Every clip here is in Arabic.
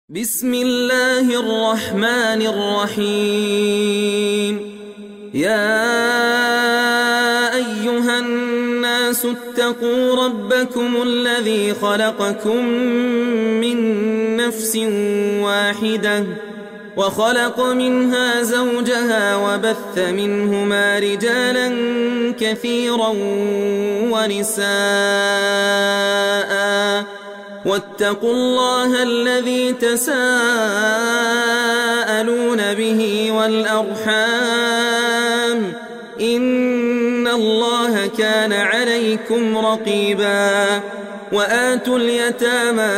بسم الله الرحمن الرحيم. يا أيها الناس اتقوا ربكم الذي خلقكم من نفس واحدة وخلق منها زوجها وبث منهما رجالا كثيرا ونساء واتقوا الله الذي تساءلون به والأرحام إن الله كان عليكم رقيبا. وآتوا اليتامى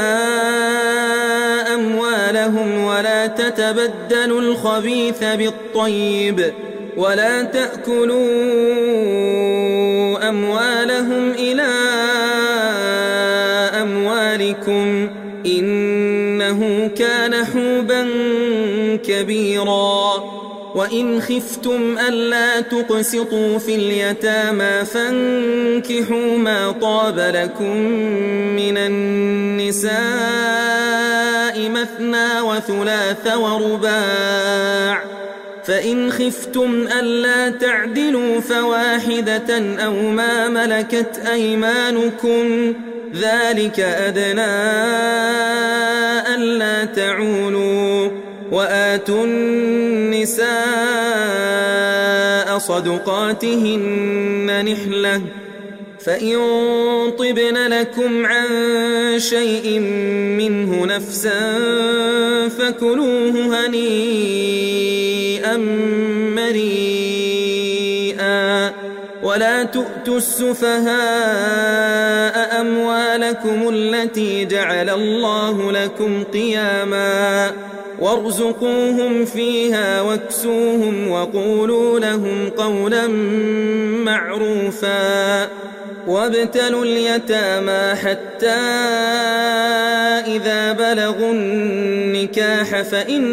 أموالهم ولا تتبدلوا الخبيث بالطيب ولا تأكلوا أموالهم إلى أموالكم إنه كان حوبا كبيرا. وإن خفتم ألا تقسطوا في اليتامى فانكحوا ما طاب لكم من النساء مثنى وثلاث ورباع، فإن خفتم ألا تعدلوا فواحدة أو ما ملكت أيمانكم ذلك أدنى ألا تعولوا. وآتوا النساء صدقاتهن نحلة فإن طبن لكم عن شيء منه نفسا فكلوه هنيئا مريئا. ولا تؤتوا السفهاء أموالكم التي جعل الله لكم قياما وارزقوهم فيها واكسوهم وقولوا لهم قولا معروفا. وابتلوا اليتامى حتى إذا بلغوا النكاح فإن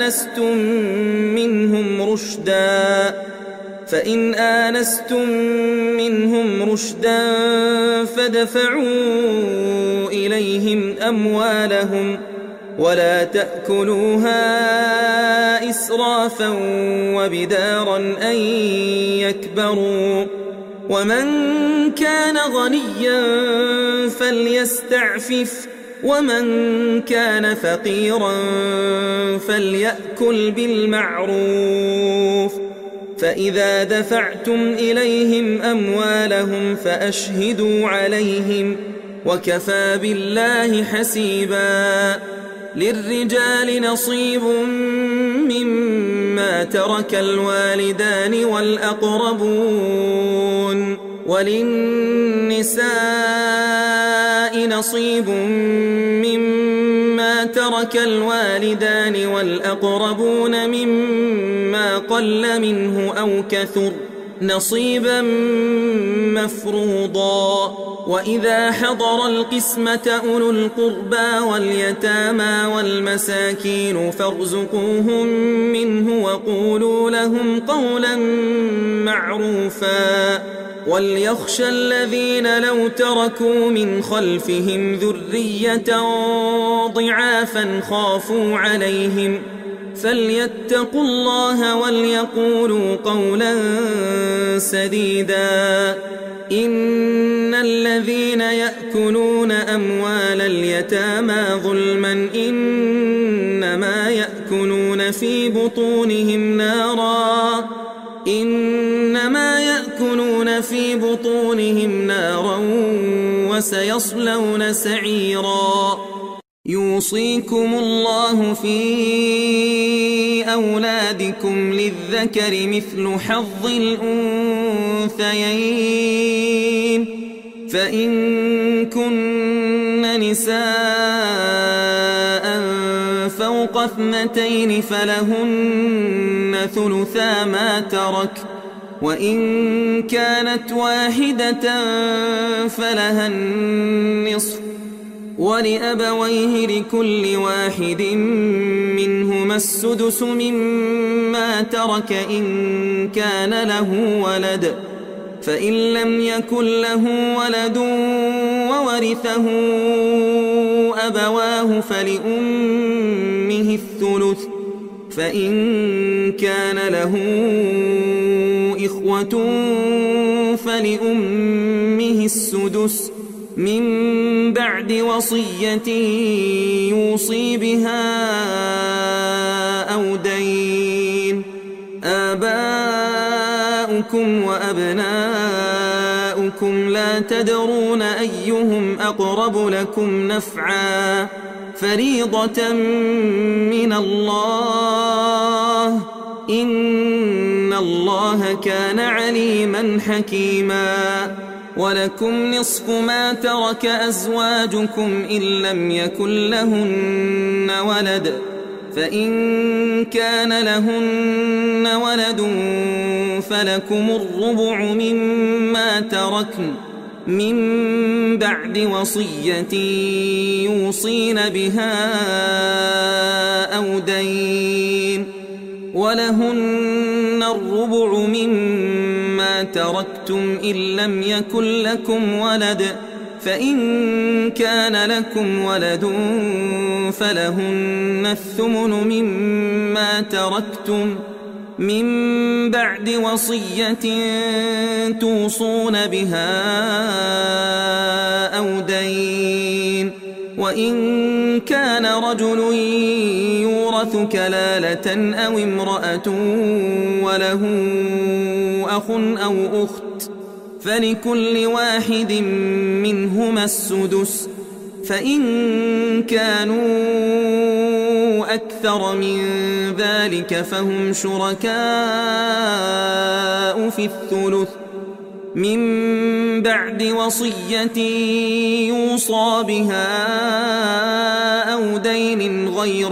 آنستم منهم رشدا فادفعوا إليهم أموالهم ولا تأكلوها إسرافا وبدارا أن يكبروا. ومن كان غنيا فليستعفف ومن كان فقيرا فليأكل بالمعروف. فإذا دفعتم إليهم أموالهم فأشهدوا عليهم وكفى بالله حسيبا. للرجال نصيب مما ترك الوالدان والأقربون وللنساء نصيب مما ترك الوالدان والأقربون مما قل منه أو كثر نصيبا مفروضا. وإذا حضر القسمة أولو القربى واليتامى والمساكين فارزقوهم منه وقولوا لهم قولا معروفا. وليخشى الذين لو تركوا من خلفهم ذرية ضعافا خافوا عليهم فليتقوا الله وليقولوا قولا سديدا. إن الذين يأكلون أموال اليتامى ظلما إنما يأكلون في بطونهم نارا وسيصلون سعيرا. يوصيكم الله في أولادكم للذكر مثل حظ الأنثيين فإن كن نساء فوق 2 فلهن ثلثا ما ترك وإن كانت واحدة فلها النصف ولأبويه لكل واحد منهما السدس مما ترك إن كان له ولد فإن لم يكن له ولد وورثه أبواه فلأمه الثلث، فإن كان له إخوة فلأمه السدس من بعد وصية يوصي بها أو دين. آباؤكم وأبناؤكم لا تدرون أيهم أقرب لكم نفعا فريضة من الله، إن الله كان عليما حكيما. ولكم نصف ما ترك أزواجكم إن لم يكن لهن ولد، فإن كان لهن ولد فلكم الربع مما تركن من بعد وصية يوصين بها أو دين، ولهن الربع مما تركتم إن لم يكن لكم ولد، فإن كان لكم ولد فلهن الثمن مما تركتم من بعد وصية توصون بها أو دين. وإن كان رجل يورث كلالة أو امرأة وله أخ أو أخت فلكل واحد منهما السدس، فإن كانوا أكثر من ذلك فهم شركاء في الثلث من بعد وصية يوصى بها أو دين غير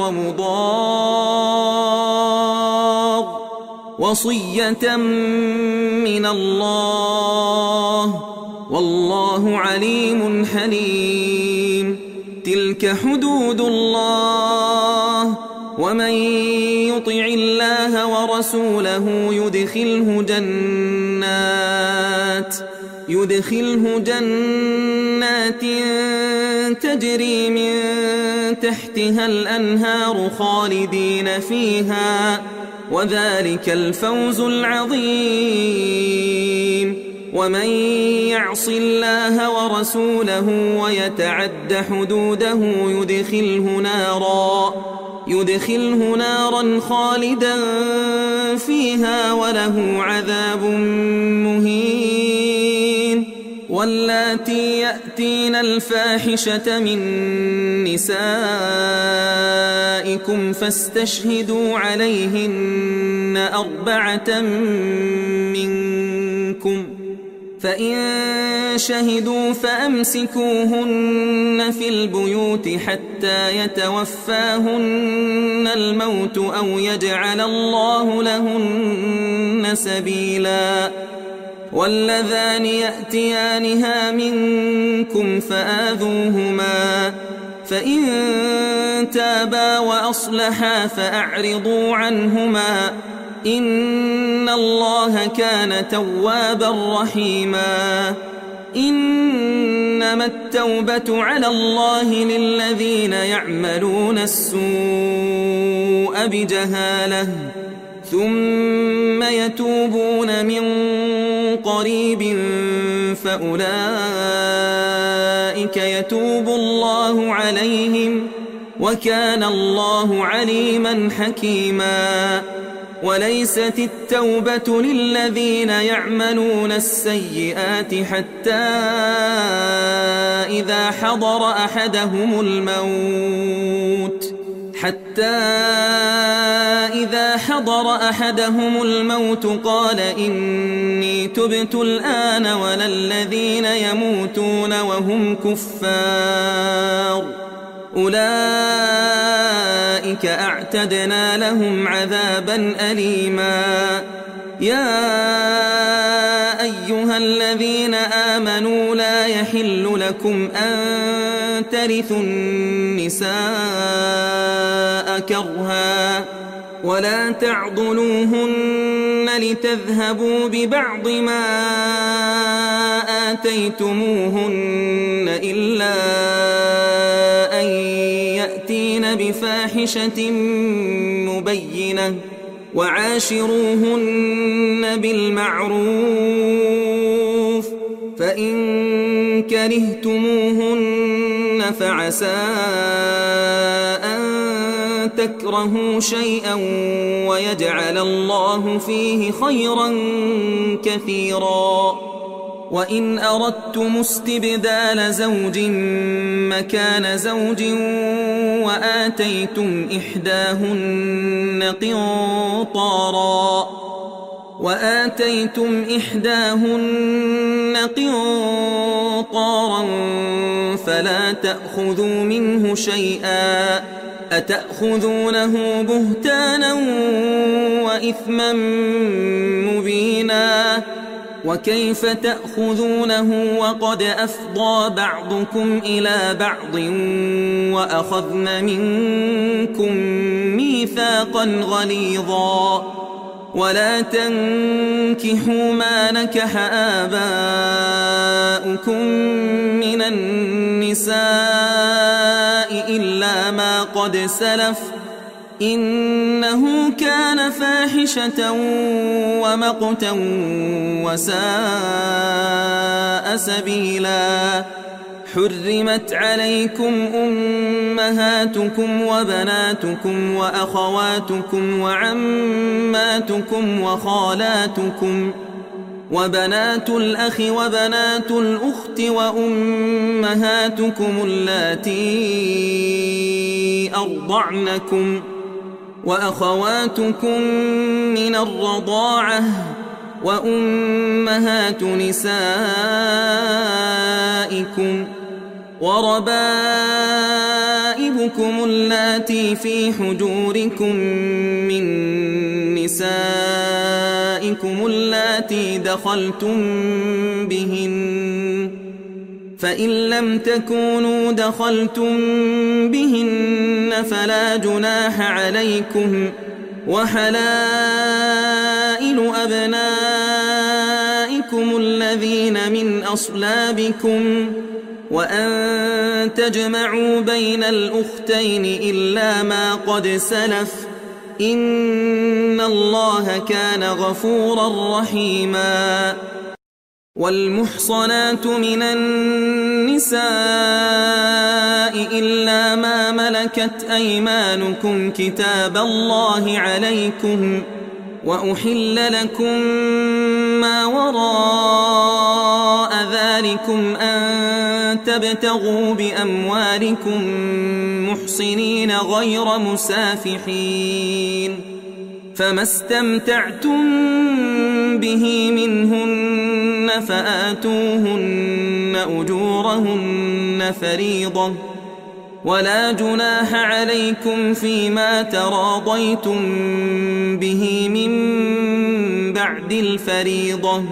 مضار، وصية من الله، والله عليم حليم. تلك حدود الله، ومن يطع الله ورسوله يدخله جنات تجري من تحتها الأنهار خالدين فيها، وذلك الفوز العظيم. ومن يعص الله ورسوله ويتعد حدوده يدخله نارا خالدا فيها وله عذاب مهين. واللاتي يأتين الفاحشة من نسائكم فاستشهدوا عليهن 4 منكم، فإن شهدوا فأمسكوهن في البيوت حتى يتوفاهن الموت أو يجعل الله لهن سبيلا. واللذان يأتيانها منكم فآذوهما، فإن تابا وأصلحا فأعرضوا عنهما، إن الله كان توابا رحيما. إنما التوبة على الله للذين يعملون السوء بجهالة ثم يتوبون من قريب فأولئك يتوب الله عليهم، وكان الله عليما حكيما. وليست التوبة للذين يعملون السيئات حتى إذا حضر أحدهم الموت قال إني تبت الآن، ولا الذين يموتون وهم كفار أولئك أعتدنا لهم عذابا أليما. يا أيها الذين آمنوا لا يحل لكم أن ترثوا النساء كرها ولا تعضلوهن لتذهبوا ببعض ما آتيتموهن إلا أن يأتين بفاحشة مبينة وعاشروهن بالمعروف فإن كرهتموهن فعسى أن تكرهوا شيئا ويجعل الله فيه خيرا كثيرا وإن أردتم استبدال زوج مكان زوج وآتيتم إحداهن قنطارا فلا تأخذوا منه شيئا أتأخذونه بهتانا وإثما مبينا وكيف تأخذونه وقد أفضى بعضكم إلى بعض وأخذن منكم ميثاقا غليظا ولا تنكحوا ما نكح آباؤكم من النساء إلا ما قد سلف إنه كان فاحشة ومقتا وساء سبيلا حرمت عليكم أمهاتكم وبناتكم وأخواتكم وعماتكم وخالاتكم وبنات الأخ وبنات الأخت وأمهاتكم اللاتي أرضعنكم وأخواتكم من الرضاعة وأمهات نسائكم وربائبكم اللاتي في حجوركم من نسائكم اللاتي دخلتم بهن فإن لم تكونوا دخلتم بهن فلا جناح عليكم وحلائل أبنائكم الذين من أصلابكم وأن تجمعوا بين الأختين إلا ما قد سلف إن الله كان غفورا رحيما والمحصنات من النساء إلا ما ملكت أيمانكم كتاب الله عليكم وأحل لكم ما وراء ذلكم أن تبتغوا بأموالكم محصنين غير مسافحين فما استمتعتم به منهن فآتوهن أجورهن فريضة ولا جناح عليكم فيما تراضيتم به من بعد الفريضة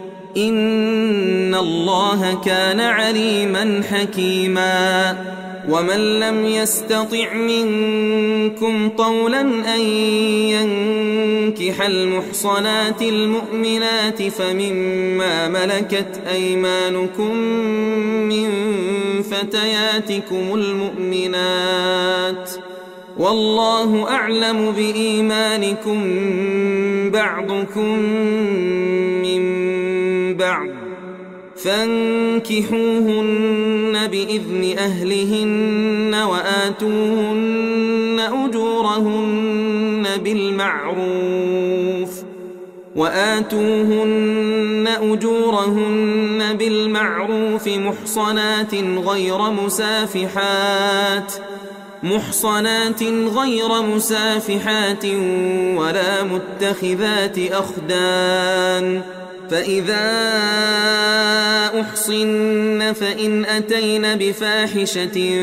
إن الله كان عليما حكيما ومن لم يستطع منكم طولا أن ينكح المحصنات المؤمنات فمما ملكت أيمانكم من فتياتكم المؤمنات والله أعلم بإيمانكم بعضكم من بعض فانكحوهن بإذن أهلهن وآتوهن أجورهن بالمعروف محصنات غير مسافحات ولا متخذات أخدان فإذا أحصن فإن أتين بفاحشة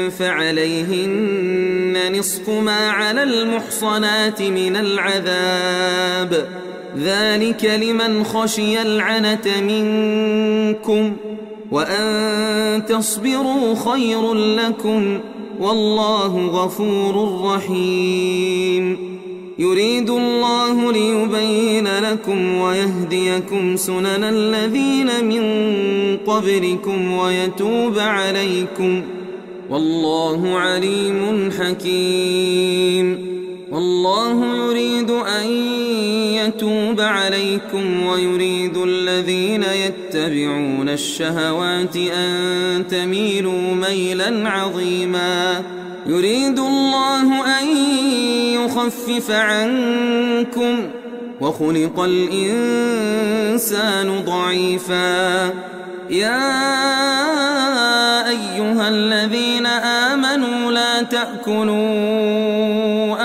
فعليهن نصف ما على المحصنات من العذاب ذلك لمن خشي العنة منكم وأن تصبروا خير لكم والله غفور رحيم يريد الله ليبين لكم ويهديكم سنن الذين من قبلكم ويتوب عليكم والله عليم حكيم والله يريد أن يتوب عليكم ويريد الذين يتبعون الشهوات أن تميلوا ميلا عظيما يريد الله أن يخفف عنكم وخلق الإنسان ضعيفا يا أيها الذين آمنوا لا تأكلوا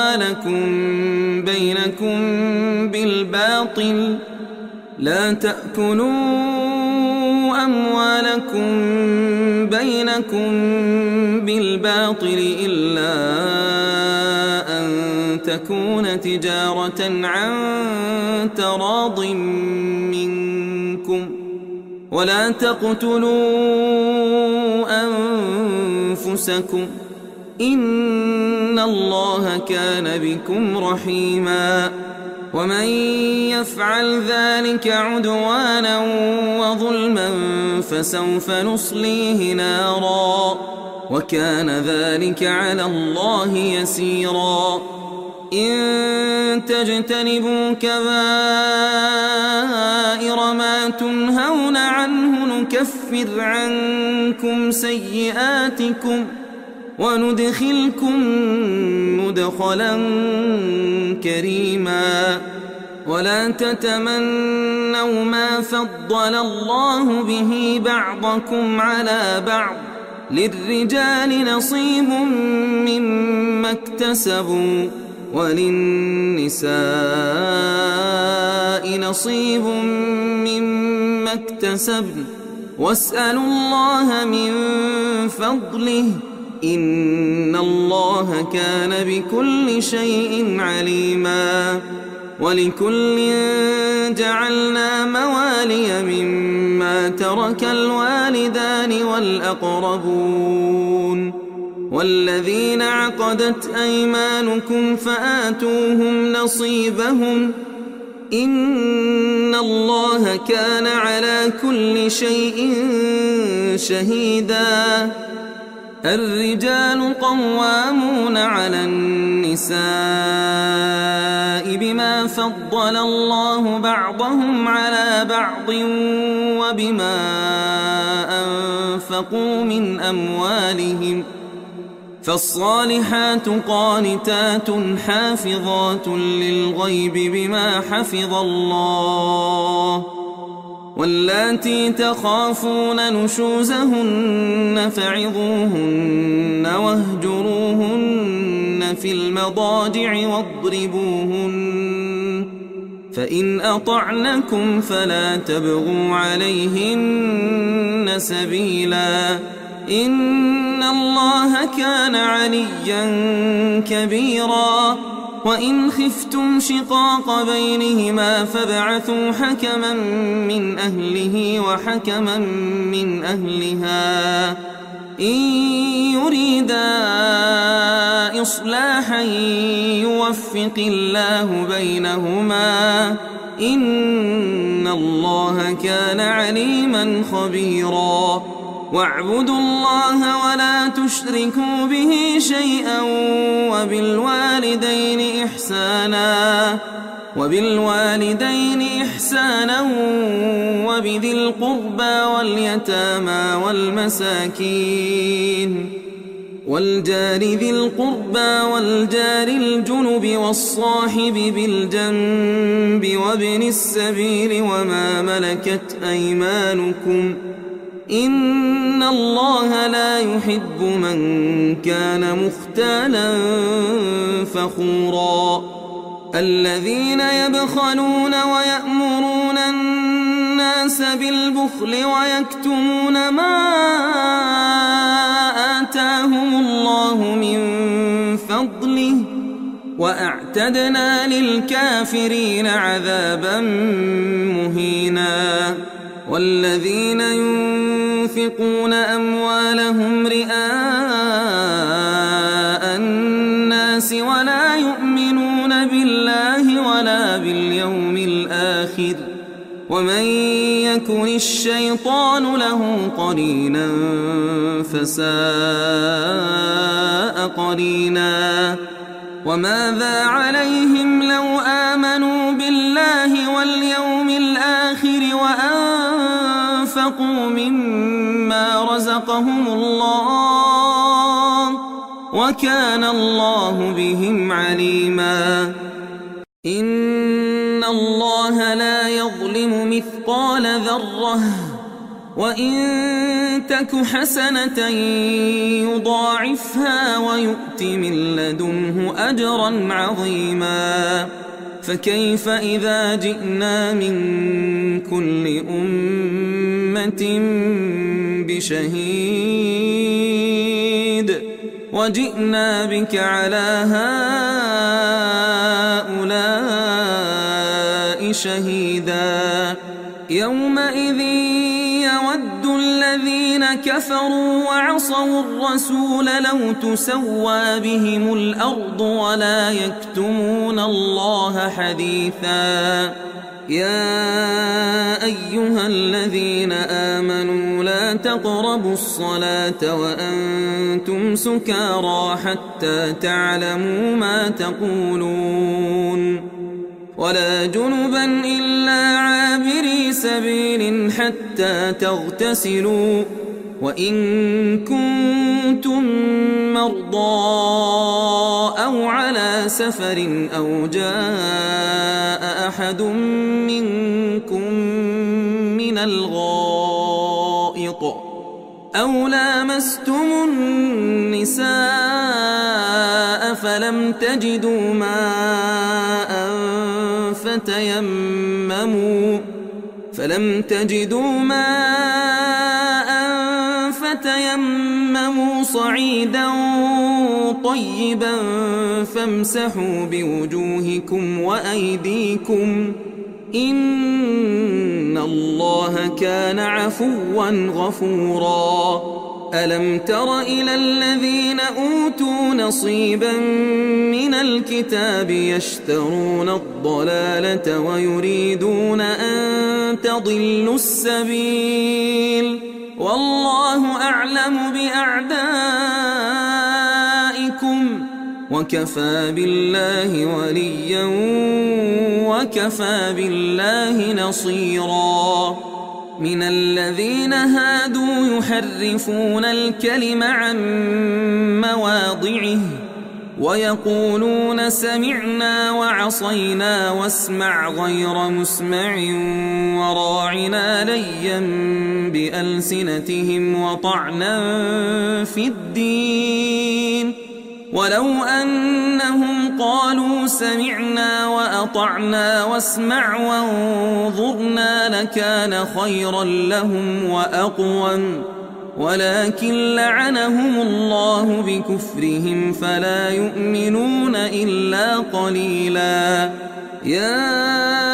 أموالكم بينكم بالباطل إلا أن تكون تجارة عن تراض منكم ولا تقتلوا أنفسكم إن الله كان بكم رحيما ومن يفعل ذلك عدوانا وظلما فسوف نصليه نارا وكان ذلك على الله يسيرا إن تجتنبوا كبائر ما تنهون عنه نكفر عنكم سيئاتكم وندخلكم مدخلا كريما ولا تتمنوا ما فضل الله به بعضكم على بعض للرجال نصيب مما اكتسبوا وللنساء نصيب مما اكتسبن واسألوا الله من فضله إن الله كان بكل شيء عليما ولكل جعلنا موالي مما ترك الوالدان والأقربون والذين عقدت أيمانكم فآتوهم نصيبهم إن الله كان على كل شيء شهيدا الرجال قوامون على النساء بما فضل الله بعضهم على بعض وبما أنفقوا من أموالهم فالصالحات قانتات حافظات للغيب بما حفظ الله واللاتي تخافون نشوزهن فعظوهن واهجروهن في المضاجع واضربوهن فإن أطعنكم فلا تبغوا عليهن سبيلا إن الله كان عليا كبيرا وإن خفتم شقاق بينهما فابعثوا حكما من أهله وحكما من أهلها إن يريدا إصلاحا يوفق الله بينهما إن الله كان عليما خبيرا واعبدوا الله ولا تشركوا به شيئا وبالوالدين إحسانا وبذي القربى واليتامى والمساكين والجار ذي القربى والجار الجنب والصاحب بالجنب وابن السبيل وما ملكت أيمانكم إن الله لا يحب من كان مختالا فخورا الذين يبخلون ويأمرون الناس بالبخل ويكتمون ما آتاهم الله من فضله وأعتدنا للكافرين عذابا مهينا والذين ينفقون أموالهم رئاء الناس الناس ولا يؤمنون بالله ولا باليوم الآخر ومن يكن الشيطان له قرينا فساء قرينا وماذا عليهم لو آمنوا بالله واليوم الآخر وأنفقوا مما رزقهم الله وكان الله بهم عليما إن الله لا يظلم مثقال ذرة وإن تك حسنة يضاعفها ويؤت من لدنه أجرا عظيما فكيف إذا جئنا من كل أمة بشهيد وجئنا بك على هؤلاء شهيدا يومئذ يود الذين كفروا وعصوا الرسول لو تسوى بهم الأرض ولا يكتمون الله حديثا يا أيها الذين آمنوا لا تقربوا الصلاة وأنتم سكارى حتى تعلموا ما تقولون ولا جنبا إلا عابري سبيل حتى تغتسلوا وإن كنتم مرضى أو على سفر أو جاء أحد منكم من الغائط أو لامستم النساء فلم تجدوا ماء فتيمموا صعيدا طيبا فامسحوا بوجوهكم وأيديكم إن الله كان عفوا غفورا ألم تر إلى الذين أوتوا نصيبا من الكتاب يشترون الضلالة ويريدون أن تضلوا السبيل والله أعلم بأعدائكم وكفى بالله وليا وكفى بالله نصيرا من الذين هادوا يحرفون الكلم عن مواضعه ويقولون سمعنا وعصينا واسمع غير مسمع وراعنا ليا بألسنتهم وطعنا في الدين ولو أنهم قالوا سمعنا وأطعنا واسمع وانظرنا لكان خيرا لهم وأقوم ولكن لعنهم الله بكفرهم فلا يؤمنون إلا قليلا يا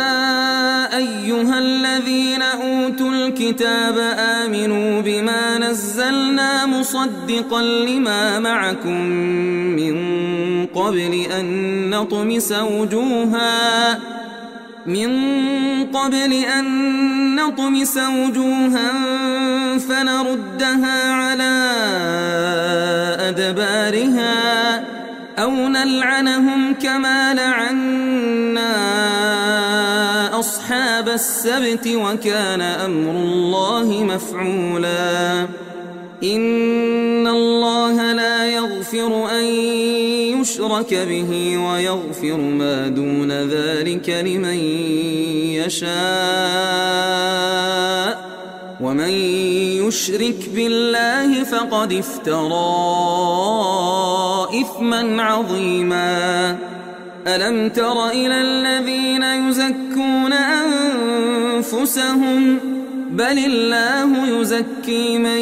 أيها الذين أوتوا الكتاب آمنوا بما نزلنا مصدقا لما معكم من قبل أن نطمس وجوها فنردها على أدبارها أو نلعنهم كما لعنا أصحاب السبت وكان أمر الله مفعولا إن الله لا يغفر أن يشرك به ويغفر ما دون ذلك لمن يشاء ومن يشرك بالله فقد افترى إثما عظيما ألم تر إلى الذين يزكون أنفسهم بل الله يزكي من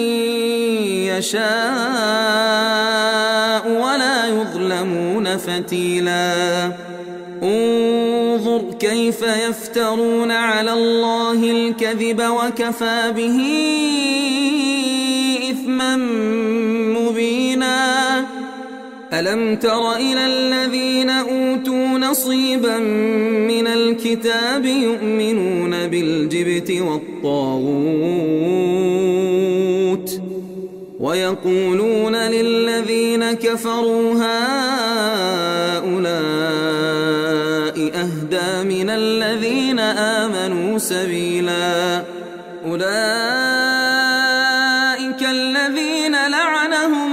يشاء ولا يظلمون فتيلا انظر كيف يفترون على الله الكذب وكفى به إثما مبينا ألم تر إلى الذين أوتوا نصيبا من الكتاب يؤمنون بالجبت والطاغوت ويقولون للذين كفروا هؤلاء أهدى من الذين آمنوا سبيلا أولئك الذين لعنهم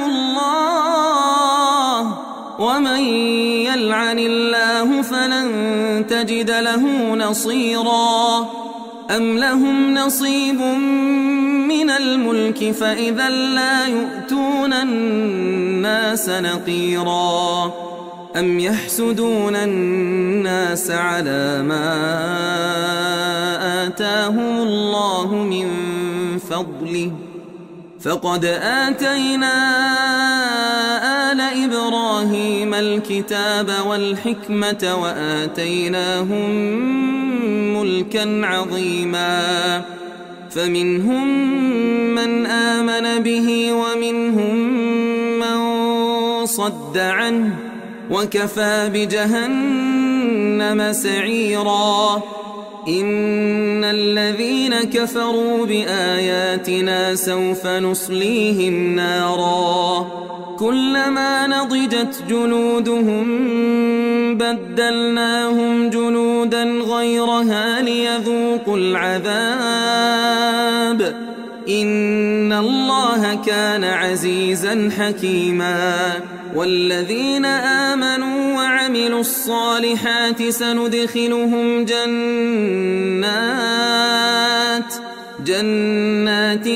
الله ومن يلعن الله فلن تجد له نصيرا أم لهم نصيب من الملك فإذا لا يؤتون الناس نقيرا أم يحسدون الناس على ما آتاهم الله من فضله فقد آتينا آل إبراهيم الكتاب والحكمة وآتيناهم ملكا عظيما فمنهم من آمن به ومنهم من صد عنه وكفى بجهنم سعيرا إن الذين كفروا بآياتنا سوف نصليهم نارا كلما نضجت جلودهم بدلناهم جلودا غيرها ليذوقوا العذاب إن الله كان عزيزا حكيما والذين آمنوا وعملوا الصالحات سندخلهم جنات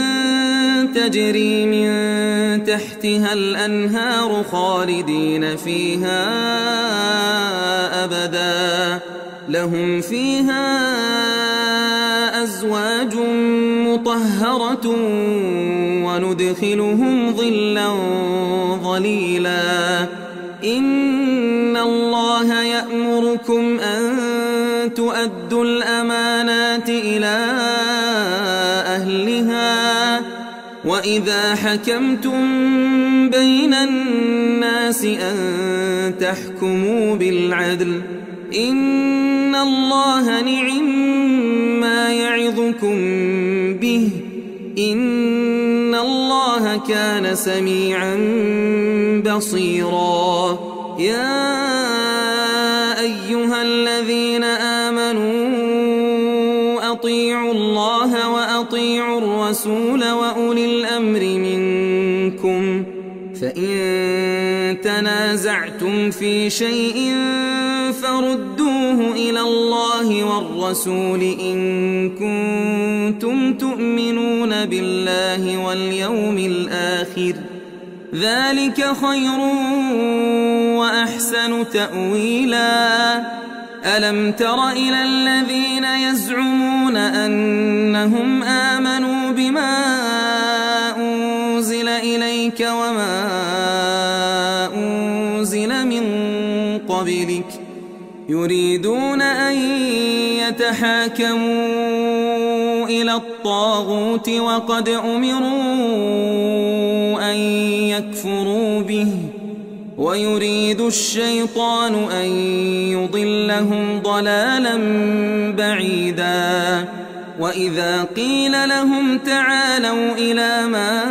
تجري من تحتها الأنهار خالدين فيها أبدا لهم فيها أزواج مطهرة وندخلهم ظلا ظليلا إن الله يأمركم أن تؤدوا الأمانات إلى أهلها وإذا حكمتم بين الناس أن تحكموا بالعدل إن الله نعم يعظكم به إن الله كان سميعا بصيرا يا أيها الذين آمنوا أطيعوا الله وأطيعوا الرسول وأولي الأمر منكم فإن تنازعتم في شيء فردوه إلى الله والرسول إن كنتم تؤمنون بالله واليوم الآخر ذلك خير وأحسن تأويلا ألم تر إلى الذين يزعمون أنهم آمنوا بما أنزل إليك وما أنزل من قبلك يريدون أن يتحاكموا إلى الطاغوت وقد أمروا أن يكفروا به ويريد الشيطان أن يضلهم ضلالا بعيدا وإذا قيل لهم تعالوا إلى ما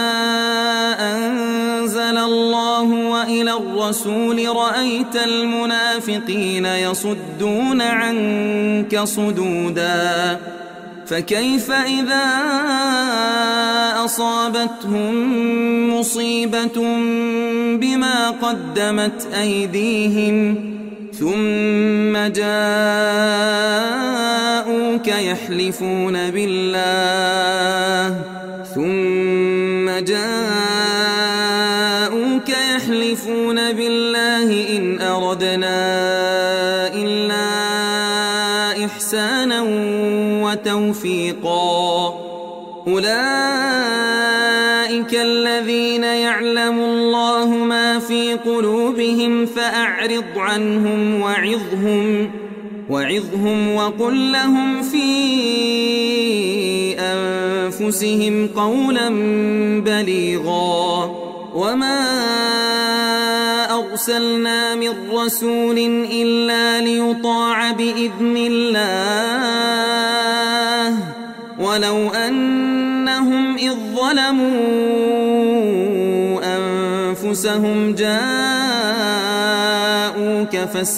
أنزل الله وإلى الرسول رأيت المنافقين يصدون عنك صدودا فكيف إذا أصابتهم مصيبة بما قدمت أيديهم ثم جاءوك يحلفون بالله إن أردنا إلا إحسانا وتوفيقا أولئك الذين يعلم الله ما في قلوبهم فأعرض عنهم وعظهم وقل لهم في أنفسهم قولا بليغا وما أرسلنا من رسول إلا ليطاع بإذن الله ولو أنهم إذ ظلموا أنفسهم جاءوك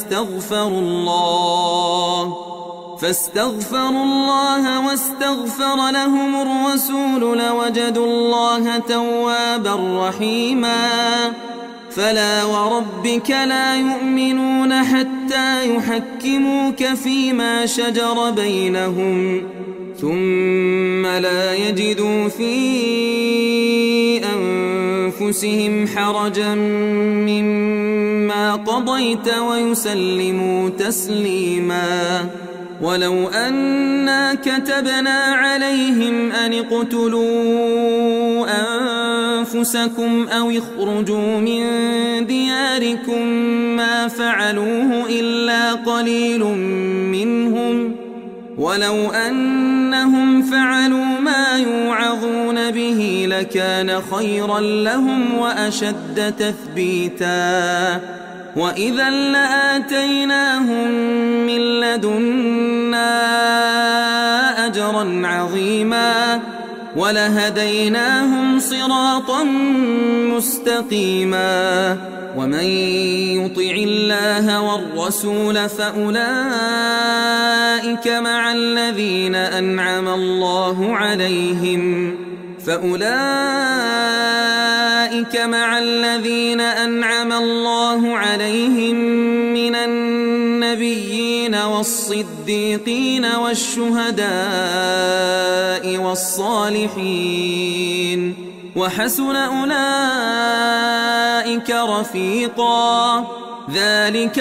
فاستغفروا الله واستغفر لهم الرسول لوجدوا الله توابا رحيما فلا وربك لا يؤمنون حتى يحكموك فيما شجر بينهم ثم لا يجدوا في أنفسهم حرجا مما قضيت ويسلموا تسليما ولو أنا كتبنا عليهم أن اقتلوا أنفسكم أو اخرجوا من دياركم ما فعلوه إلا قليل منهم ولو أنهم فعلوا ما يوعظون به لكان خيرا لهم وأشد تثبيتا وإذا لآتيناهم من لدنا أجرا عظيما ولهديناهم صراطا مستقيما ومن يطع الله والرسول فأولئك مع الذين أنعم الله عليهم من النبيين والصديقين والشهداء والصالحين وحسن أولئك رفيقا ذلك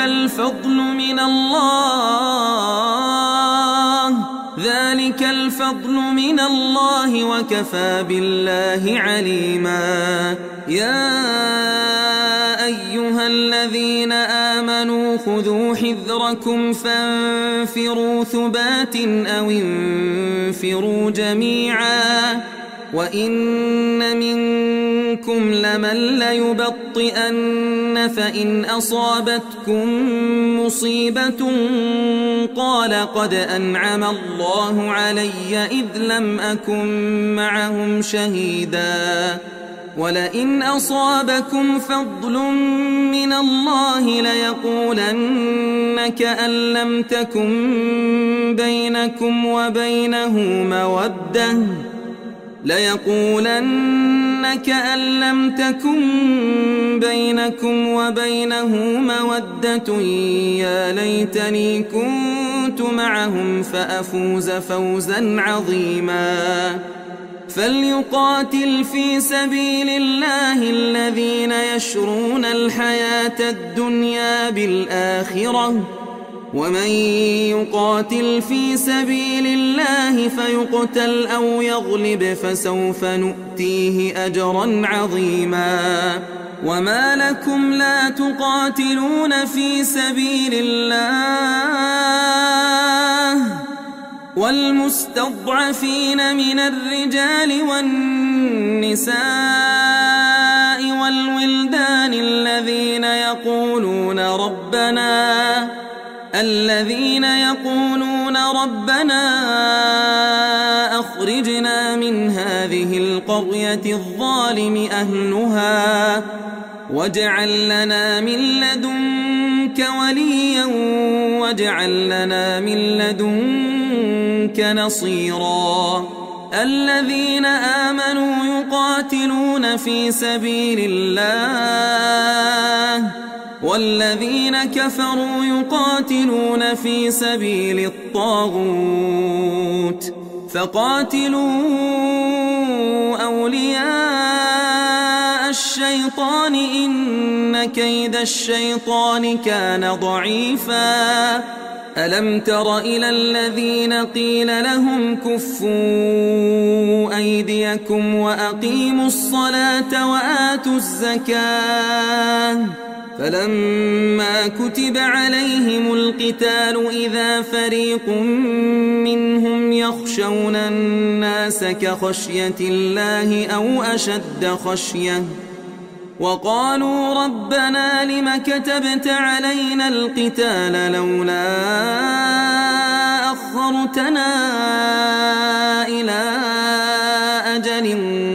الفضل من الله وكفى بالله عليما يا أيها الذين آمنوا خذوا حذركم فانفروا ثبات أو انفروا جميعا وإن منكم لمن ليبطئن فإن أصابتكم مصيبة قال قد أنعم الله علي إذ لم أكن معهم شهيدا ولئن أصابكم فضل من الله ليقولن كأن لم تكن بينكم وبينه مودة يا ليتني كنت معهم فأفوز فوزا عظيما فليقاتل في سبيل الله الذين يشرون الحياة الدنيا بالآخرة ومن يقاتل في سبيل الله فيقتل أو يغلب فسوف نؤتيه أجرا عظيما وما لكم لا تقاتلون في سبيل الله والمستضعفين من الرجال والنساء والولدان الذين يقولون ربنا أخرجنا من هذه القرية الظالم أهلها واجعل لنا من لدنك وليا واجعل لنا من لدنك نصيرا الذين آمنوا يقاتلون في سبيل الله والذين كفروا يقاتلون في سبيل الطاغوت فقاتلوا أولياء الشيطان إن كيد الشيطان كان ضعيفا ألم تر إلى الذين قيل لهم كفوا أيديكم وأقيموا الصلاة وآتوا الزكاة فلما كتب عليهم القتال إذا فريق منهم يخشون الناس كخشية الله أو أشد خشية وقالوا ربنا لم كتبت علينا القتال لولا أخرتنا إلى أجل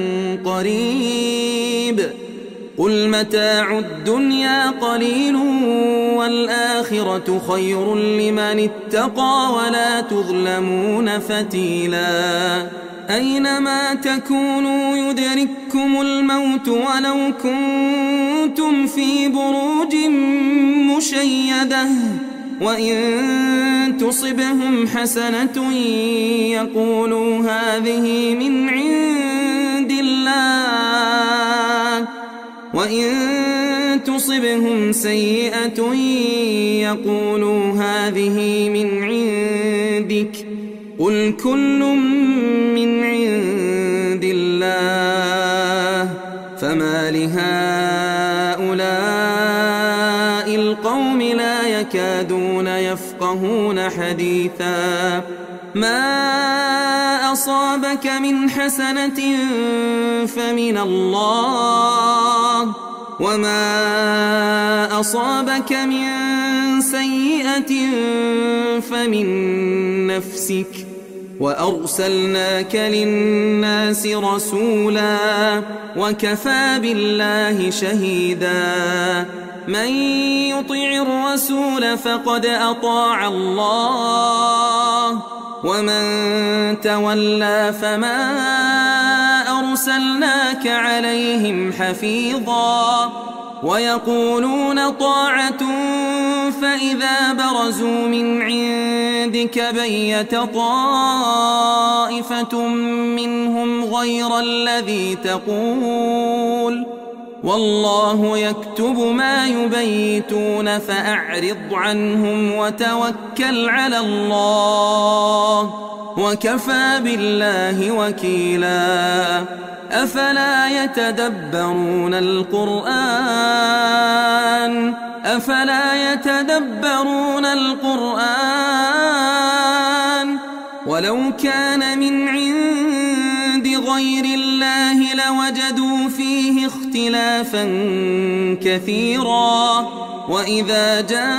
قريب قل متاع الدنيا قليل والآخرة خير لمن اتقى ولا تظلمون فتيلا أينما تكونوا يدرككم الموت ولو كنتم في بروج مشيدة وإن تصبهم حسنة يقولوا هذه من عند الله وإن تصبهم سيئة يقولوا هذه من عندك قل كل من عند الله فما لهؤلاء القوم لا يكادون يفقهون حديثا ما أصابك من حسنة فمن الله وما أصابك من سيئة فمن نفسك وأرسلناك للناس رسولا وكفى بالله شهيدا من يطع الرسول فقد أطاع الله ومن تولى فما أرسلناك عليهم حفيظا ويقولون طاعة فإذا برزوا من عندك بيت طائفة منهم غير الذي تقول والله يكتب ما يبيتون فأعرض عنهم وتوكل على الله وكفى بالله وكيلا أفلا يتدبرون القرآن ولو كان من عند غير الله لوجدوا فيه اختلافا كثيرا وإذا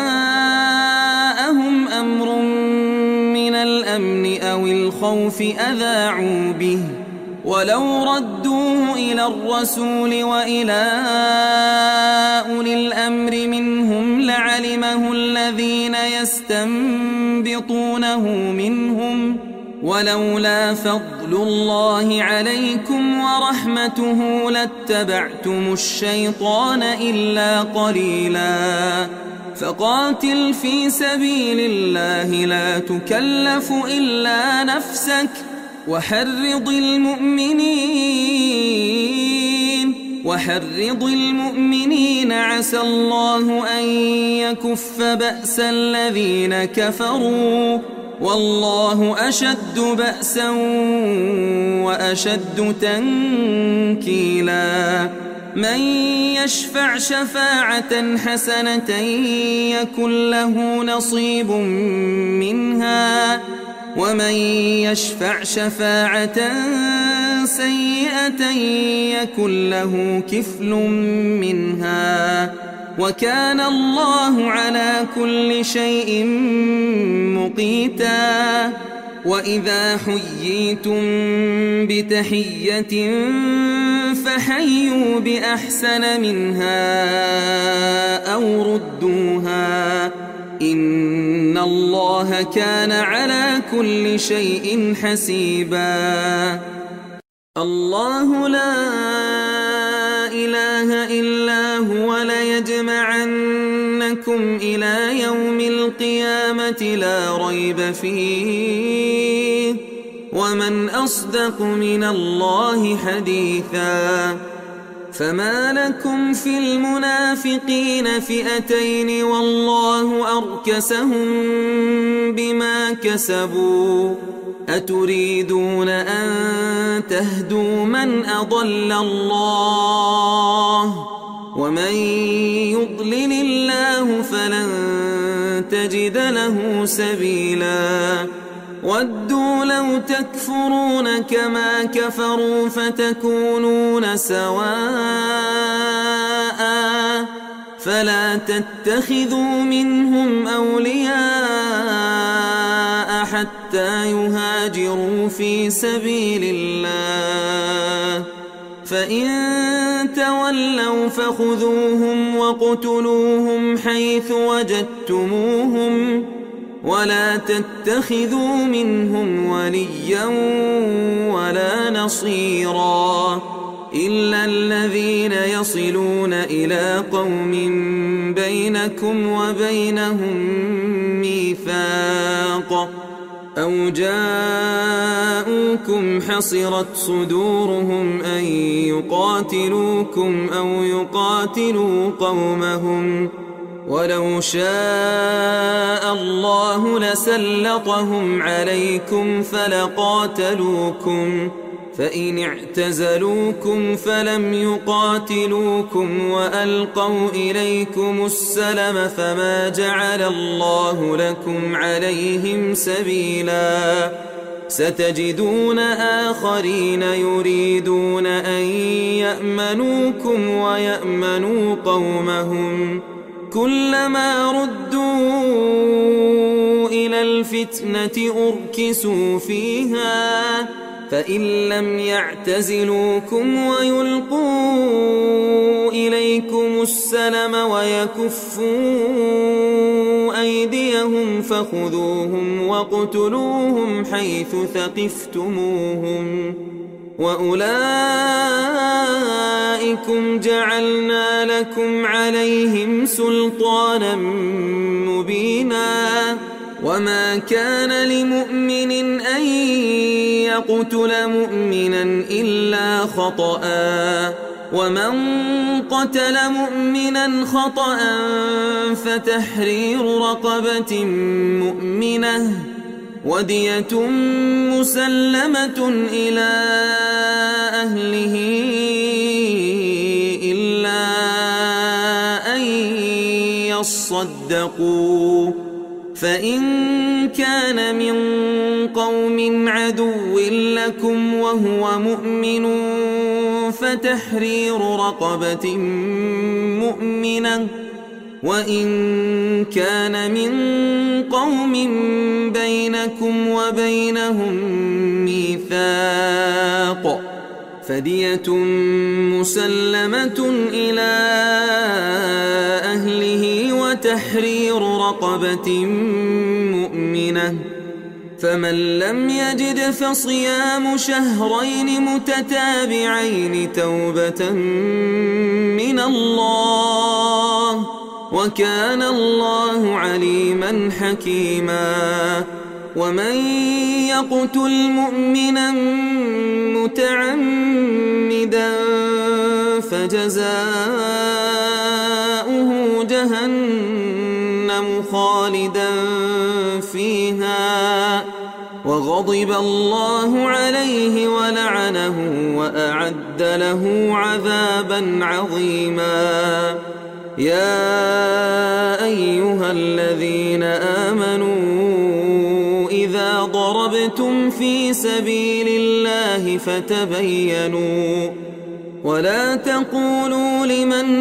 جاءهم أمر من الأمن أو الخوف أذاعوا به ولو ردوه إلى الرسول وإلى أولي الأمر منهم لعلمه الذين يستنبطونه منهم ولولا فضل الله عليكم ورحمته لاتبعتم الشيطان إلا قليلا فقاتل في سبيل الله لا تكلف إلا نفسك وحرض المؤمنين عسى الله أن يكف بأس الذين كفروا والله أشد بأسا وأشد تنكيلا من يشفع شفاعة حسنة يكن له نصيب منها ومن يشفع شفاعة سيئة يكن له كفل منها وكان الله على كل شيء مقيتا وإذا حييتم بتحية فحيوا بأحسن منها أو ردوها إن الله كان على كل شيء حسيبا الله لا إله إلا هو ليجمعنكم إلى يوم القيامة لا ريب فيه ومن أصدق من الله حديثا فما لكم في المنافقين فئتين والله أركسهم بما كسبوا أتريدون أن تهدوا من أضل الله ومن يضلل الله فلن تجد له سبيلا ودوا لو تكفرون كما كفروا فتكونون سواء فلا تتخذوا منهم أولياء حتى يهاجروا في سبيل الله فإن تولوا فخذوهم وقتلوهم حيث وجدتموهم ولا تتخذوا منهم وليا ولا نصيرا إلا الذين يصلون إلى قوم بينكم وبينهم ميثاق أو جاءوكم حصرت صدورهم أن يقاتلوكم أو يقاتلوا قومهم ولو شاء الله لسلطهم عليكم فلقاتلوكم فإن اعتزلوكم فلم يقاتلوكم وألقوا إليكم السلم فما جعل الله لكم عليهم سبيلا ستجدون آخرين يريدون أن يأمنوكم ويأمنوا قومهم كلما ردوا إلى الفتنة أركسوا فيها فإن لم يعتزلوكم ويلقوا إليكم السلم ويكفوا أيديهم فخذوهم واقتلوهم حيث ثقفتموهم وأولئكم جعلنا لكم عليهم سلطانا مبينا وما كان لمؤمن أن يقتل مؤمنا إلا خطأ ومن قتل مؤمنا خطأ فتحرير رقبة مؤمنة ودية مسلمة إلى أهله إلا أن يصدقوا فإن كان من قوم عدو لكم وهو مؤمن فتحرير رقبة مؤمنة وإن كان من قوم بينكم وبينهم ميثاق فدية مسلمة إلى أهله وتحرير رقبة مؤمنة فمن لم يجد فصيام شهرين متتابعين توبة من الله وكان الله عليما حكيما ومن يقتل مؤمنا متعمدا فجزاؤه جهنم خالدا فيها وغضب الله عليه ولعنه وأعد له عذابا عظيما يا أيها الذين آمنوا إذا ضربتم في سبيل الله فتبينوا ولا تقولوا لمن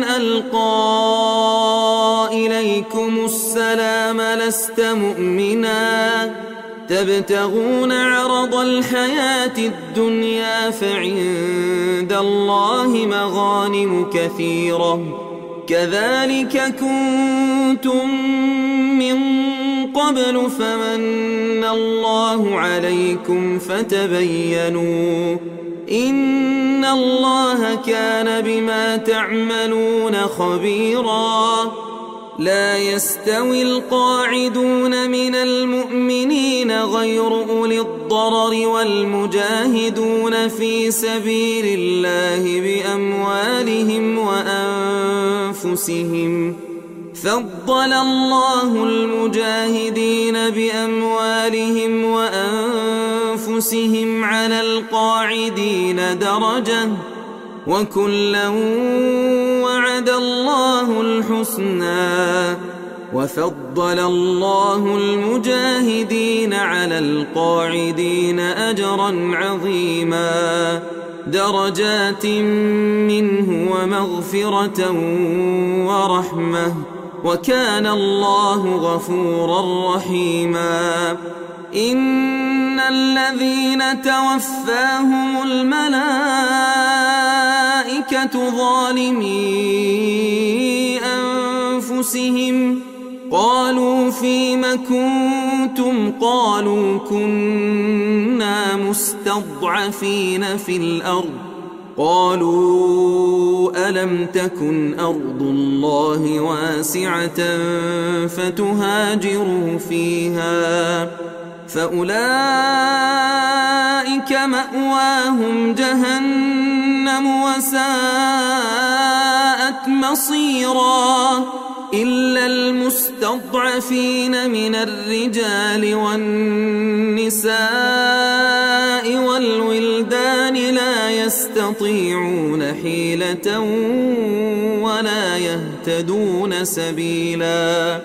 ألقى إليكم السلام لست مؤمنا تبتغون عرض الحياة الدنيا فعند الله مغانم كثيرة كذلك كنتم من قبل فمن الله عليكم فتبينوا إن الله كان بما تعملون خبيرا لا يستوي القاعدون من المؤمنين غير أولي الضرر والمجاهدون في سبيل الله بأموالهم وأنفسهم فضل الله المجاهدين بأموالهم وأنفسهم على القاعدين درجة وكلا وعد الله الحسنى وفضل الله المجاهدين على القاعدين أجرا عظيما درجات منه ومغفرة ورحمة وكان الله غفورا رحيما إن الذين توفاهم الملائكة ظالمي أنفسهم قالوا فيم كنتم قالوا كنا مستضعفين في الأرض قالوا ألم تكن أرض الله واسعة فتهاجروا فيها فأولئك مأواهم جهنم وساءت مصيرا إلا المستضعفين من الرجال والنساء والولدان لا يستطيعون حيلة ولا يهتدون سبيلا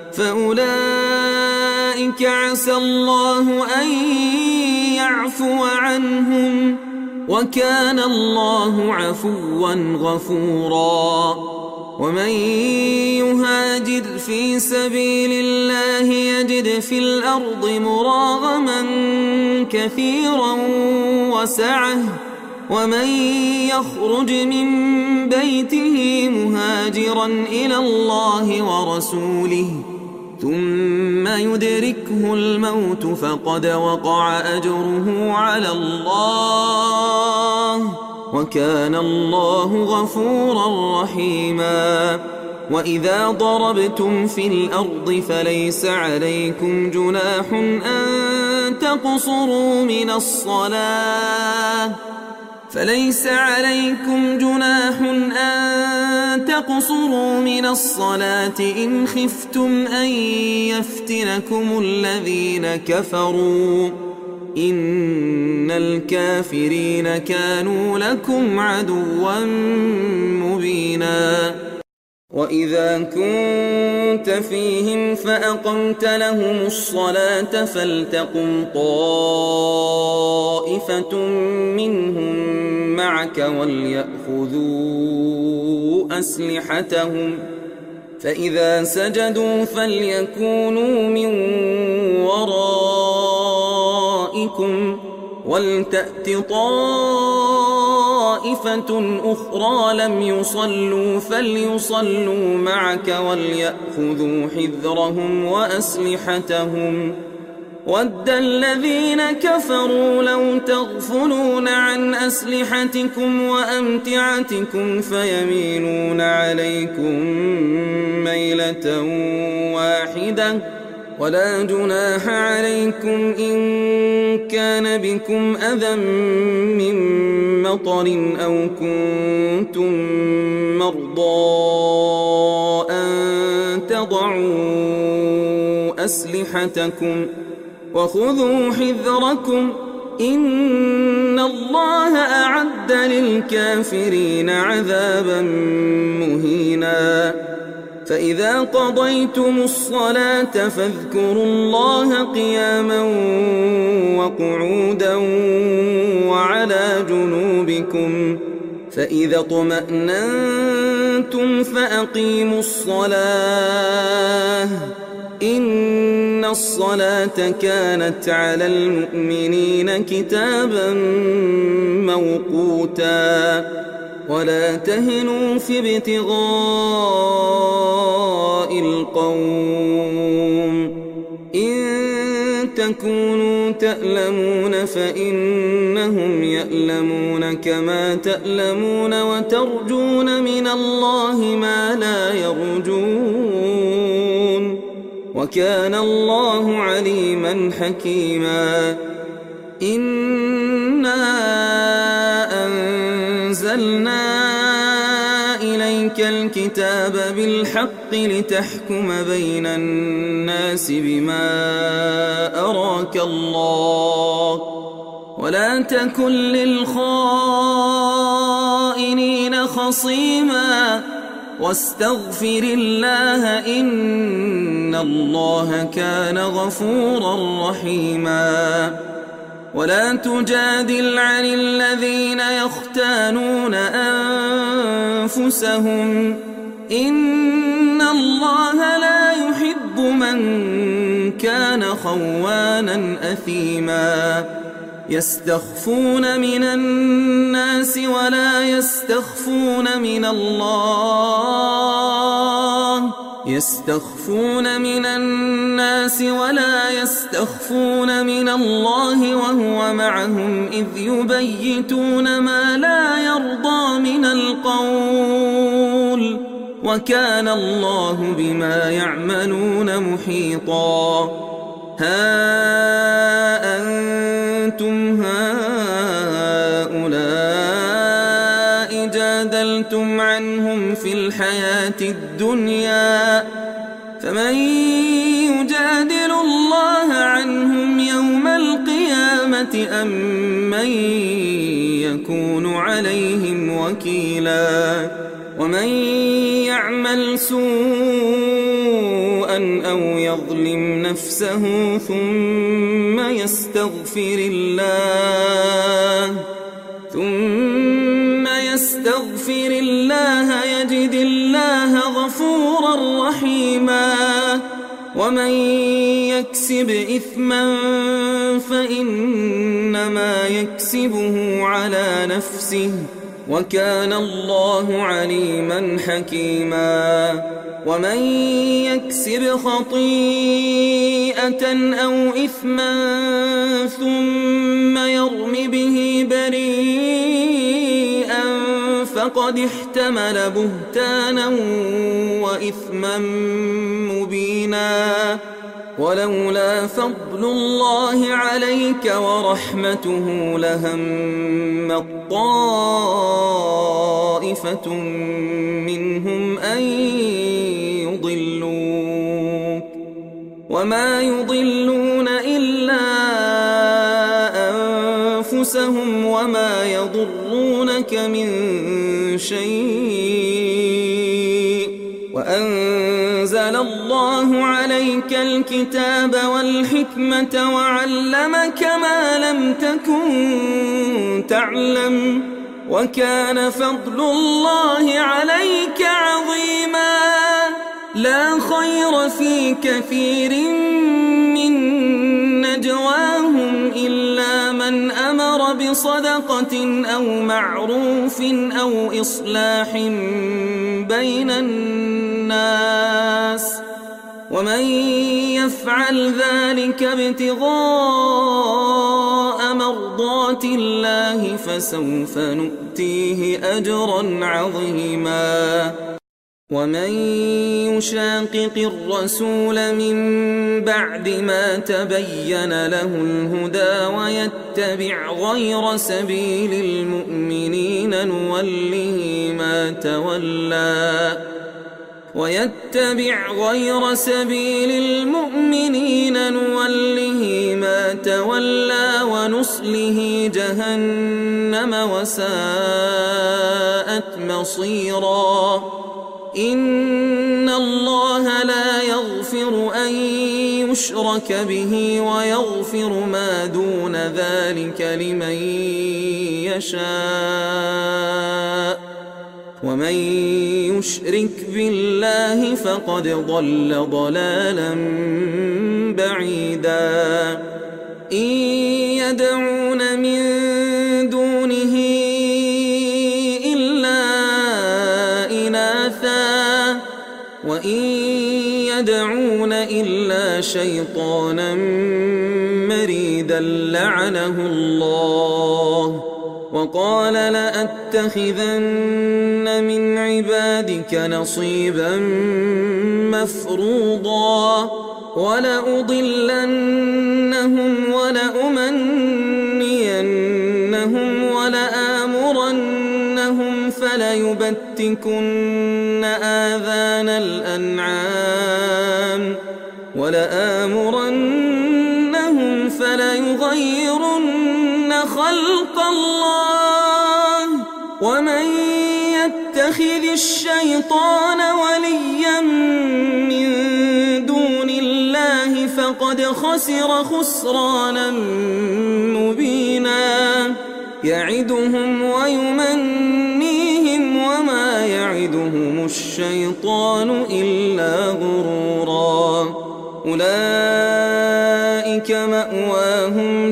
فأولئك عسى الله أن يعفو عنهم وكان الله عفوا غفورا ومن يهاجر في سبيل الله يجد في الأرض مراغما كثيرا وسعة ومن يخرج من بيته مهاجرا إلى الله ورسوله ثم يدركه الموت فقد وقع أجره على الله وكان الله غفورا رحيما وإذا ضربتم في الأرض فليس عليكم جناح أن تقصروا من الصلاة إن خفتم أن يفتنكم الذين كفروا إن الكافرين كانوا لكم عدوا مبينا وإذا كنت فيهم فأقمت لهم الصلاة فلتقم طائفة منهم معك وليأخذوا أسلحتهم فإذا سجدوا فليكونوا من ورائكم ولتأت طائفة أخرى لم يصلوا فليصلوا معك وليأخذوا حذرهم وأسلحتهم ود الذين كفروا لو تغفلون عن أسلحتكم وأمتعتكم فيميلون عليكم ميلة واحدة ولا جناح عليكم إن كان بكم أذى من مطر أو كنتم مرضى أن تضعوا أسلحتكم وخذوا حذركم إن الله أعد للكافرين عذابا مهينا فإذا قضيتم الصلاة فاذكروا الله قياما وقعودا وعلى جنوبكم فإذا اطمأننتم فأقيموا الصلاة إن الصلاة كانت على المؤمنين كتابا موقوتا ولا تهنوا في ابتغاء القوم إن تكونوا تألمون فإنهم يألمون كما تألمون وترجون من الله ما لا يرجون وكان الله عليما حكيما إنا أنزلنا إليك الكتاب بالحق لتحكم بين الناس بما أراك الله ولا تكن للخائنين خصيما واستغفر الله إن إن الله كان غفورا رحيما ولا تجادل عن الذين يختانون أنفسهم إن الله لا يحب من كان خوانا أثيما يستخفون من الناس ولا يستخفون من الله وهو معهم إذ يبيتون ما لا يرضى من القول وكان الله بما يعملون محيطا ها أنتم هؤلاء جادلتم عنهم في الحياة الدنيا فمن يجادل الله عنهم يوم القيامة أم من يكون عليهم وكيلا ومن يعمل سوءا أو يظلم نفسه ثم يستغفر الله يجد الله غفورا رحيما ومن يكسب إثما فإنما يكسبه على نفسه وكان الله عليما حكيما ومن يكسب خطيئة أو إثما ثم يرم به بريئا فقد احتمل بهتانا وإثما مبينا ولولا فضل الله عليك ورحمته لهمت طائفة منهم أن يضلوك وما يضلون إلا أنفسهم وما يضرونك من شيء وأنزل الله عليك الكتاب والحكمة وعلمك ما لم تكن تعلم وكان فضل الله عليك عظيما لا خير في كثير من نجواهم إلا من أمر بصدقة أو معروف أو إصلاح بين الناس ومن يفعل ذلك ابتغاء مرضات الله فسوف نؤتيه أجرا عظيما ومن يشاقق الرسول من بعد ما تبين له الهدى ويتبع غير سبيل المؤمنين نوله ما تولى ونصله جهنم وساءت مصيرا إن الله لا يغفر أن يشرك به ويغفر ما دون ذلك لمن يشاء ومن يشرك بالله فقد ضل ضلالا بعيدا إن يدعون من دونه إلا إناثا وإن يدعون إلا شيطانا مريدا لعنه الله وقال لأتخذن من عبادك نصيبا مفروضا ولأضلنهم ولأمنينهم ولآمرنهم فليبتكن آذان الأنعام ولآمرنهم فليغيرن خلق الله ومن يتخذ الشيطان وليا من دون فقد خسر خسرانا مبينا يعدهم ويمنيهم وما يعدهم الشيطان إلا غرورا أولئك مأواهم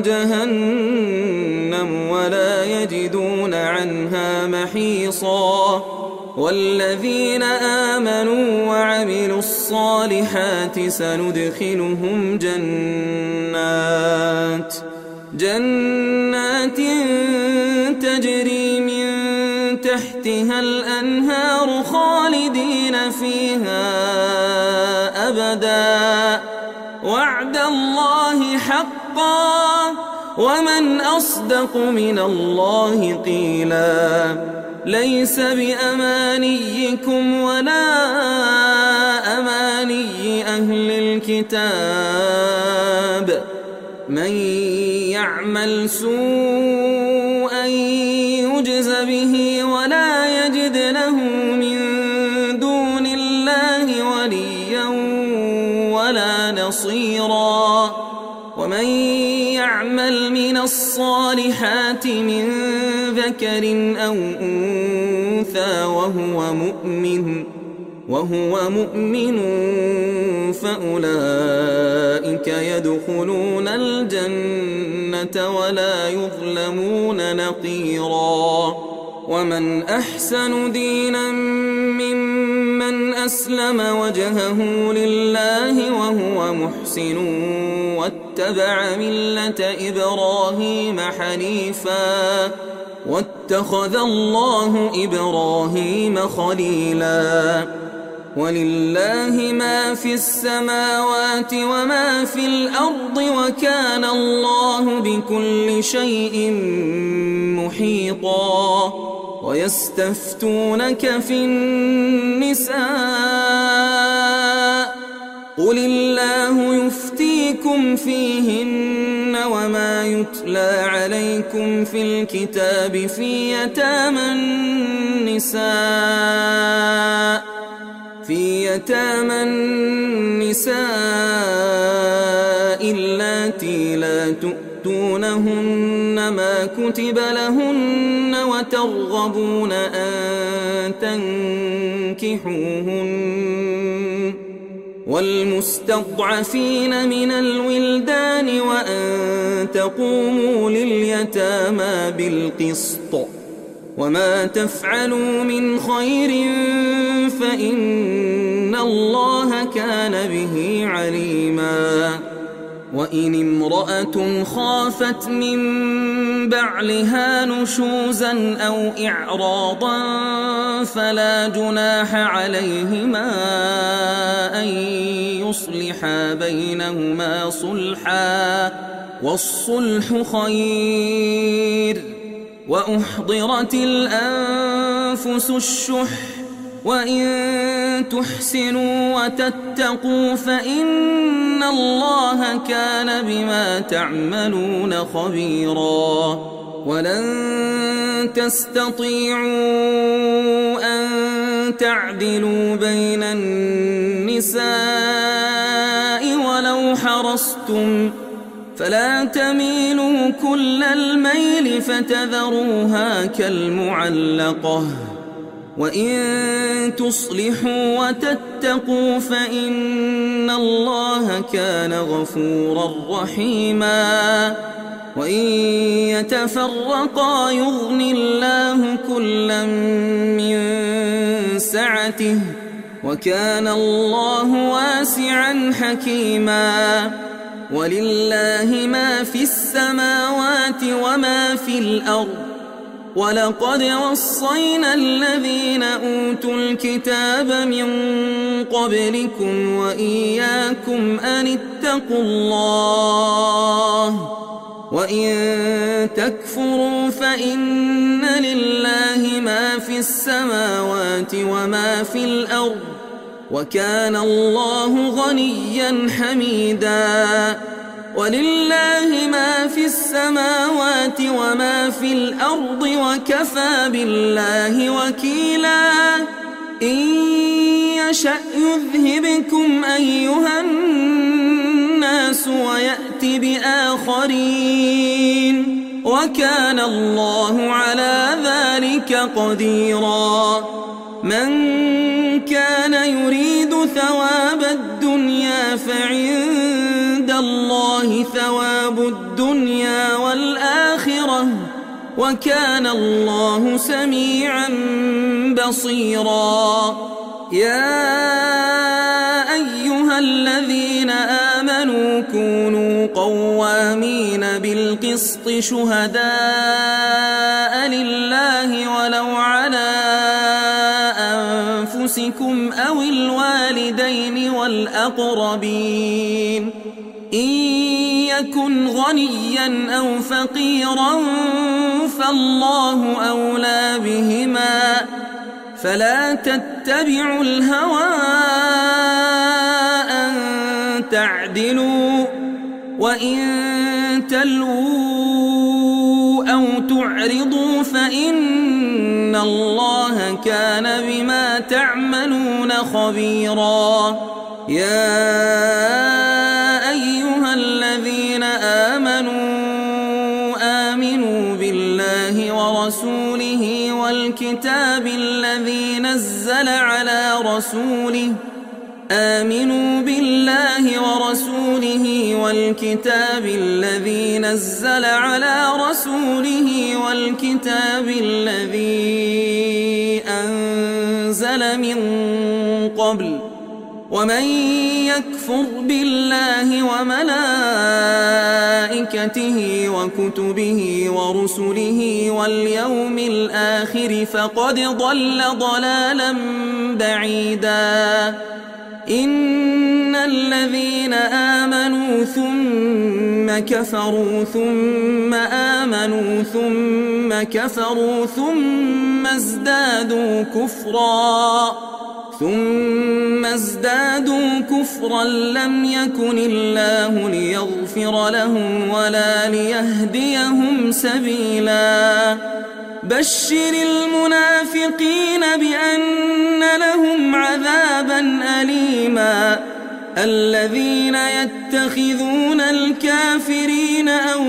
جهنم ولا يجدون عنها محيصا والذين آمنوا وعملوا الصالحات سندخلهم جنات تجري من تحتها الأنهار خالدين فيها أبدا وعد الله حقا ومن أصدق من الله قيلا ليس بأمانيكم ولا أماني أهل الكتاب من يعمل سوءا يجز به ولا يجد له من دون الله وليا ولا نصيرا ومن يعمل من الصالحات من ذكر أو أنثى وهو مؤمن فأولئك يدخلون الجنة ولا يظلمون نقيرا ومن أحسن دينا ممن أسلم وجهه لله وهو محسن واتبع ملة إبراهيم حنيفا واتخذ الله إبراهيم خليلا ولله ما في السماوات وما في الأرض وكان الله بكل شيء محيطا ويستفتونك في النساء قل الله يفتيكم فيهن وما يتلى عليكم في الكتاب في يتامى النساء اللاتي لا تؤتونهن ما كتب لهن وترغبون أن تنكحوهن والمستضعفين من الولدان وأن تقوموا لليتامى بالقسط وما تفعلوا من خير فإن الله كان به عليما وإن امرأة خافت من بعلها نشوزا أو إعراضا فلا جناح عليهما أن يصلحا بينهما صلحا والصلح خير وأحضرت الأنفس الشح وإن تحسنوا وتتقوا فإن الله كان بما تعملون خبيرا ولن تستطيعوا أن تعدلوا بين النساء ولو حرصتم فلا تميلوا كل الميل فتذروها كالمعلقة وإن تصلحوا وتتقوا فإن الله كان غفورا رحيما وإن يتفرقا يغن الله كلا من سعته وكان الله واسعا حكيما ولله ما في السماوات وما في الأرض ولقد وصينا الذين أوتوا الكتاب من قبلكم وإياكم أن اتقوا الله وإن تكفروا فإن لله ما في السماوات وما في الأرض وكان الله غنيا حميدا ولله ما في السماوات وما في الأرض وكفى بالله وكيلا إن يشأ يذهبكم أيها الناس الناس ويأت بآخرين وكان الله على ذلك قديرا من كان يريد ثواب الدنيا فعند الله ثواب الدنيا والآخرة وكان الله سميعا بصيرا يا أيها الذين آمنوا كونوا قوامين بالقسط شهداء لله ولو على أنفسكم أو الوالدين والأقربين إن يكن غنيا أو فقيرا فالله أولى بهما فلا تتبعوا الهوى أن تعدلوا وإن تلووا أو تعرضوا فإن الله كان بما تعملون خبيرا يا أيها الذين آمنوا بالله ورسوله والكتاب الذي نزل على رسوله آمنوا بالله ورسوله والكتاب الذي نزل على رسوله والكتاب الذي أنزل من قبل ومن يكفر بالله وملائكته وكتبه ورسله واليوم الآخر فقد ضل ضلالا بعيدا إن الذين آمنوا ثم كفروا ثم آمنوا ثم كفروا ثم ازدادوا كفرا لم يكن الله ليغفر لهم ولا ليهديهم سبيلا بشر المنافقين بأن لهم عذابا أليما الذين يتخذون الكافرين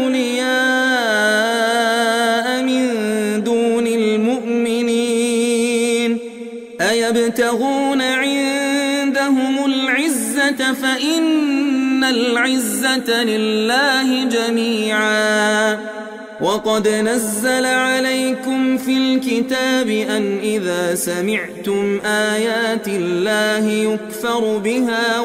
أولياء من دون المؤمنين أيبتغون عندهم العزة فإن العزة لله جميعا وقد نزل عليكم في الكتاب أن إذا سمعتم آيات الله يكفر بها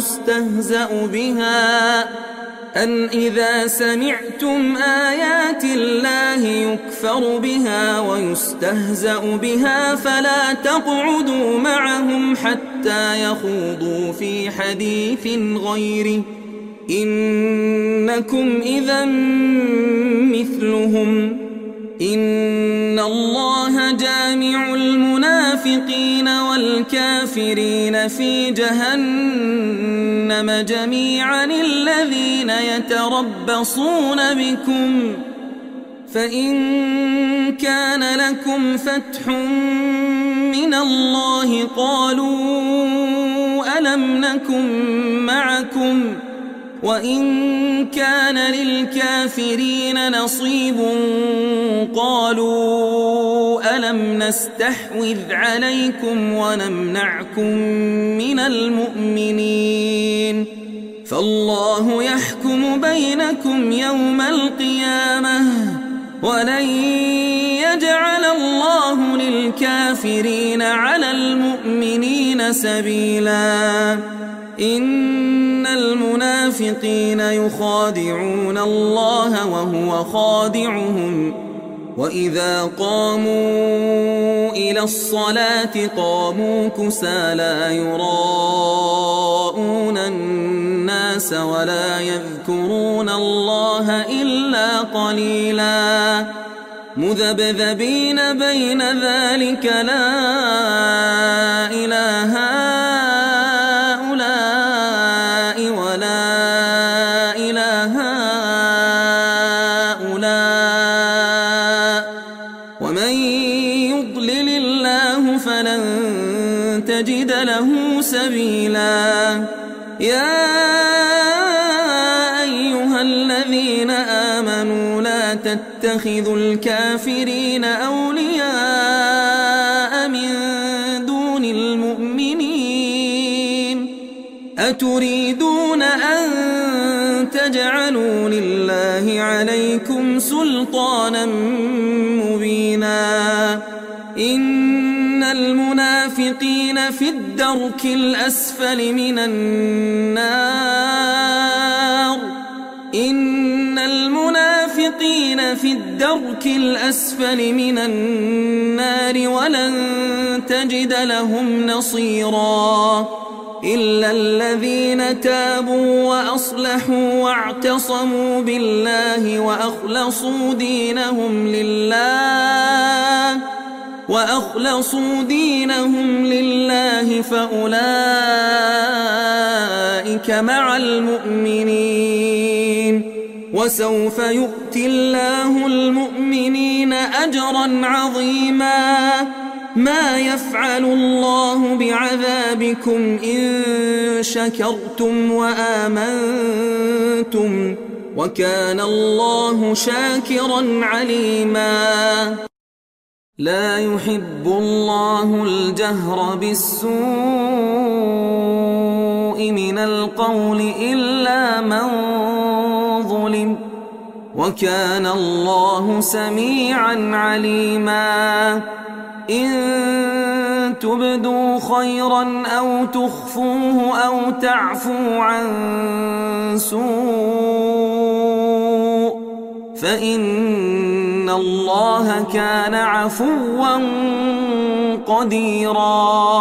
ويستهزأ بها فلا تقعدوا معهم حتى يخوضوا في حديث غيره إنكم إذا مثلهم إن الله جامع المنافقين والكافرين في جهنم جميعا الذين يتربصون بكم فإن كان لكم فتح من الله قالوا ألم نكن معكم وإن كان للكافرين نصيب قالوا ألم نستحوذ عليكم ونمنعكم من المؤمنين فالله يحكم بينكم يوم القيامة ولن يجعل الله للكافرين على المؤمنين سبيلا إن المنافقين يخادعون الله وهو خادعهم وإذا قاموا إلى الصلاة قاموا كسالى يراءون الناس ولا يذكرون الله إلا قليلا مذبذبين بين ذلك لا إله هؤلاء ولا إله هؤلاء ومن يضلل الله فلن تجد له سبيلا يا تتخذوا الكافرين أولياء من دون المؤمنين أتريدون أن تجعلوا لله عليكم سلطانا مبينا إن المنافقين في الدرك الأسفل من النار إن المنافقين في الدرك الأسفل من النار ولن تجد لهم نصيرا إلا الذين تابوا وأصلحوا واعتصموا بالله وأخلصوا دينهم لله فأولئك مع المؤمنين وسوف يؤتي الله المؤمنين أجرا عظيما ما يفعل الله بعذابكم إن شكرتم وآمنتم وكان الله شاكرا عليما لا يحب الله الجهر بالسوء من القول إلا من ظلم وكان الله سميعا عليما إن تبدوا خيرا أو تخفوه أو تعفوا عن سوء فإن الله كان عفوا قديرا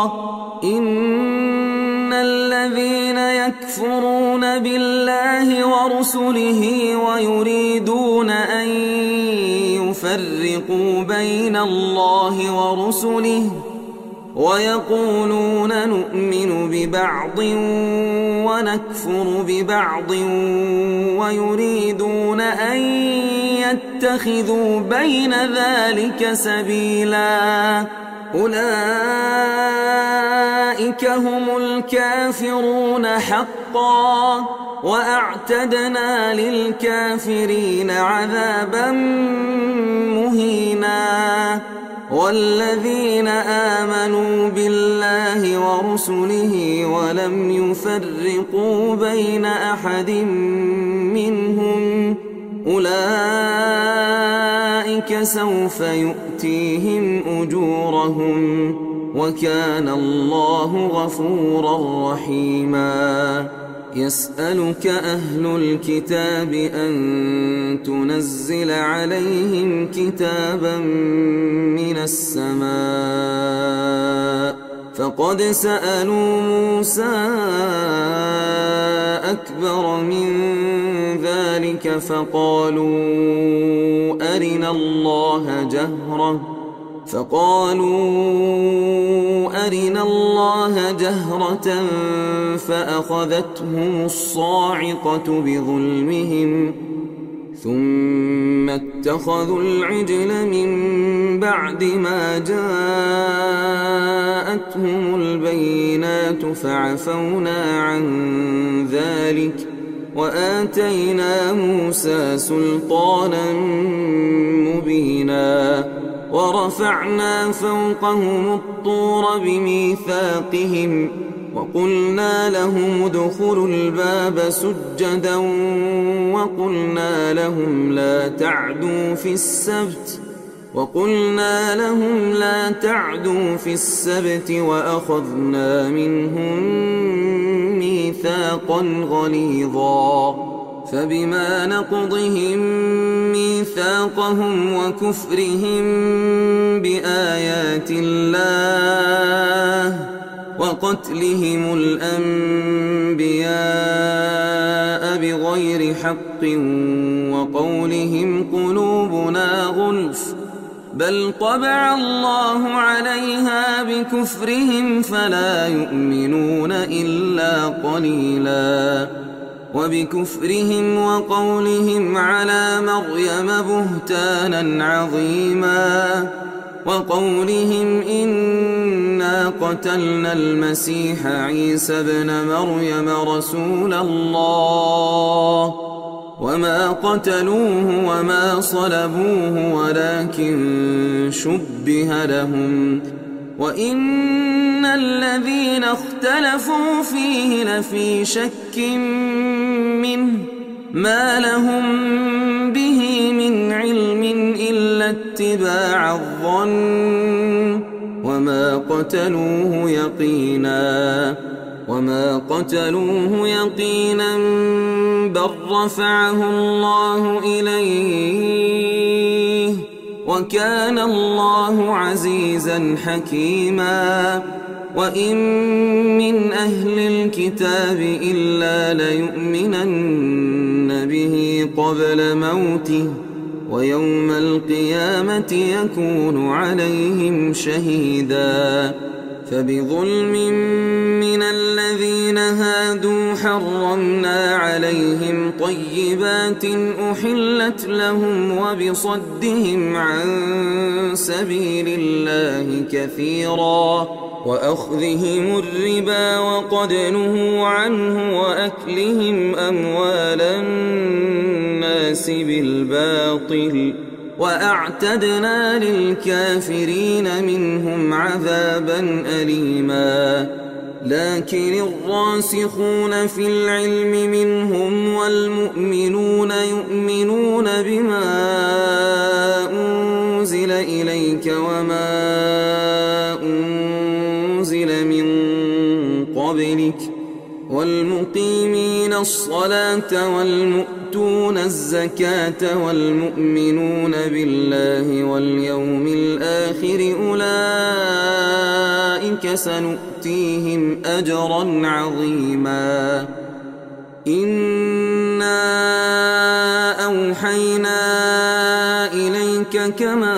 إن الذين يكفرون بالله ورسله ويريدون أن يفرقوا بين الله ورسله ويقولون نؤمن ببعض ونكفر ببعض ويريدون أن يتخذوا بين ذلك سبيلا أولئك هم الكافرون حقا وأعتدنا للكافرين عذابا مهينا والذين آمنوا بالله ورسله ولم يفرقوا بين أحد منهم أولئك سوف يؤتيهم أجورهم وكان الله غفورا رحيما يسألك أهل الكتاب أن تنزل عليهم كتابا من السماء فقد سألوا موسى أكبر من ذلك فقالوا أرنا الله جهرة فأخذتهم الصاعقة بظلمهم ثم اتخذوا العجل من بعد ما جاءتهم البينات فعفونا عن ذلك وآتينا موسى سلطانا مبينا ورفعنا فوقهم الطور بميثاقهم وقلنا لهم ادخلوا الباب سجدا وقلنا لهم لا تعدوا في السبت وأخذنا منهم ميثاقا غليظا فبما نقضهم ميثاقهم وكفرهم بآيات الله وقتلهم الأنبياء بغير حق وقولهم قلوبنا غلف بل طبع الله عليها بكفرهم فلا يؤمنون إلا قليلا وبكفرهم وقولهم على مريم بهتانا عظيما وقولهم إنا قتلنا المسيح عيسى ابن مريم رسول الله وما قتلوه وما صلبوه ولكن شبه لهم وإن الذين اختلفوا فيه لفي شك منه ما لهم به من علم إلا اتباع الظن وما قتلوه يقينا بل رفعه الله إليه وكان الله عزيزا حكيما وإن من أهل الكتاب إلا ليؤمنن به قبل موته ويوم القيامة يكون عليهم شهيدا فبظلم من الذين هادوا حرمنا عليهم طيبات أحلت لهم وبصدهم عن سبيل الله كثيرا وأخذهم الربا وقد نهوا عنه وأكلهم أموال الناس بالباطل وأعتدنا للكافرين منهم عذابا أليما لكن الراسخون في العلم منهم والمؤمنون يؤمنون بما أنزل إليك وما أنزل من قبلك والمقيمين الصلاة والمؤتون الزكاة والمؤمنون بالله واليوم الآخر أولئك سنؤتيهم أجرا عظيما إنا أوحينا إليك كما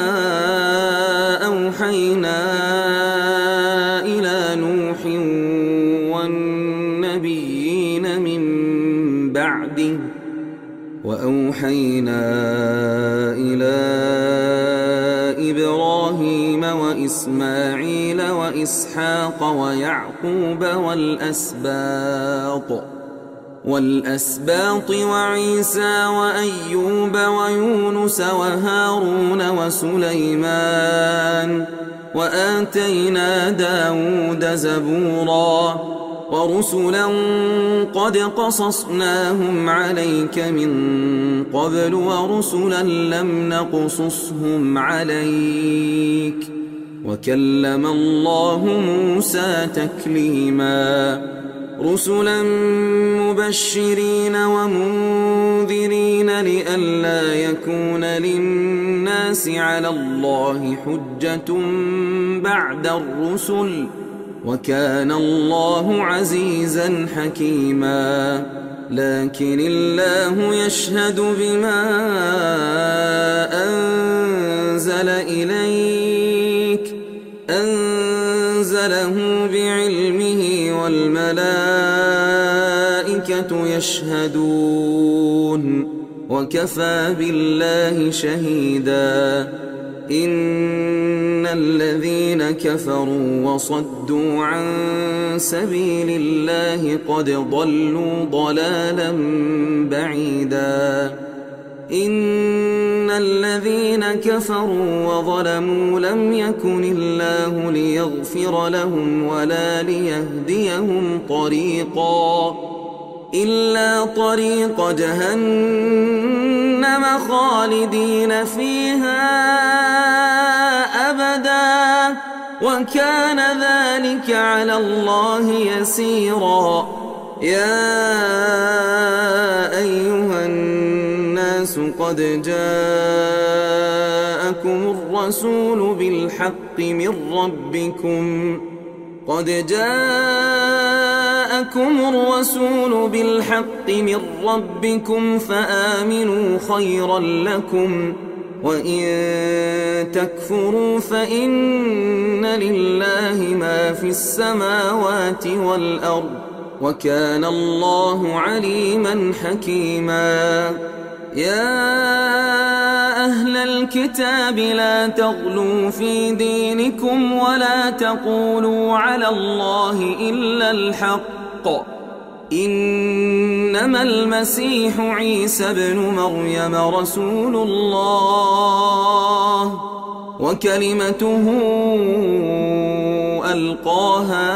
أوحينا إلى نوح والنبيين من بعده وأوحينا إلى إبراهيم وإسماعيل وإسحاق ويعقوب والأسباط وعيسى وأيوب ويونس وهارون وسليمان وآتينا داود زبورا ورسلا قد قصصناهم عليك من قبل ورسلا لم نقصصهم عليك وكلم الله موسى تكليما رسلا مبشرين ومنذرين لئلا يكون للناس على الله حجة بعد الرسل وكان الله عزيزا حكيما لكن الله يشهد بما أنزل إليك أنزله بعلمه والملائكة يشهدون وكفى بالله شهيدا إن الذين كفروا وصدوا عن سبيل الله قد ضلوا ضلالا بعيدا إن الذين كفروا وظلموا لم يكن الله ليغفر لهم ولا ليهديهم طريقا إلا طريق جهنم خالدين فيها أبدا وكان ذلك على الله يسيرا يا أيها الناس قد جاءكم الرسول بالحق من ربكم فآمنوا خيرا لكم وإن تكفروا فإن لله ما في السماوات والأرض وكان الله عليما حكيما يا أهل الكتاب لا تغلوا في دينكم ولا تقولوا على الله إلا الحق إنما المسيح عيسى ابن مريم رسول الله وكلمته ألقاها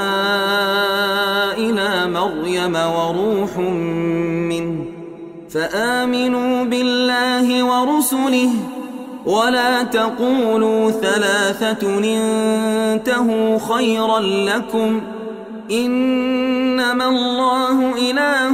إلى مريم وروح منه فآمنوا بالله ورسله ولا تقولوا ثلاثة انتهوا خيرا لكم إنما الله إله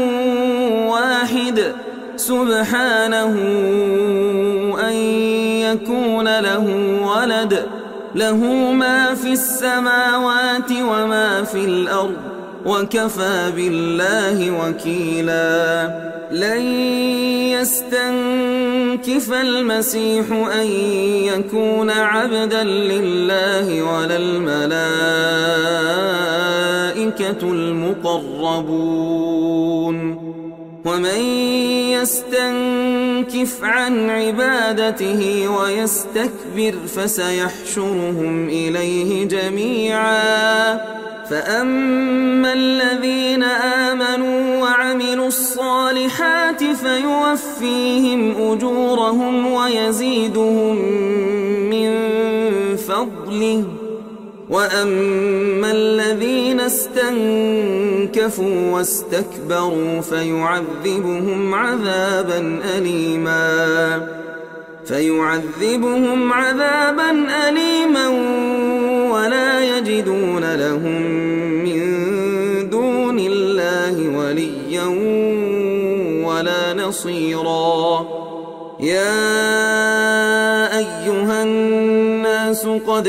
واحد سبحانه أن يكون له ولد له ما في السماوات وما في الأرض وكفى بالله وكيلا لن يستنكف المسيح أن يكون عبدا لله ولا الملائكة المقربون ومن يستنكف عن عبادته ويستكبر فسيحشرهم إليه جميعا فأما الذين آمنوا وعملوا الصالحات فيوفيهم أجورهم ويزيدهم من فضله وأما الذين استنكفوا واستكبروا فيعذبهم عذابا أليما ولا يجدون لهم من دون الله وليا ولا نصيرا يا أيها الناس قد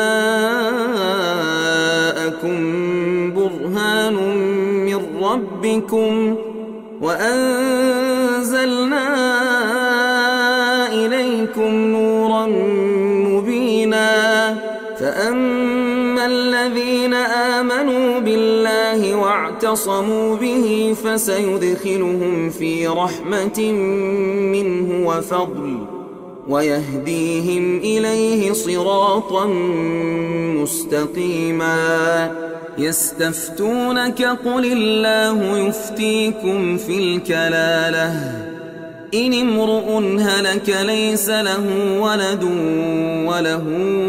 جاءكم برهان من ربكم وأنزلنا إليكم نورا مبينا فأما الذين آمنوا بالله واعتصموا به فسيدخلهم في رحمة منه وفضل ويهديهم إليه صراطا مستقيما يستفتونك قل الله يفتيكم في الكلالة إن امرؤ هلك ليس له ولد وله